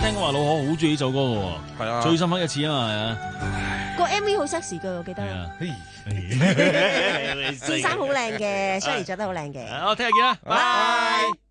聽講話老何好中意呢首歌嘅喎， 係啊， 最深刻一次啊嘛，係啊。 個 M V 好 sexy 㗎，我記得。 係啊， 件衫好靚嘅，Sherry 着得好靚嘅。 我聽日見啦，拜。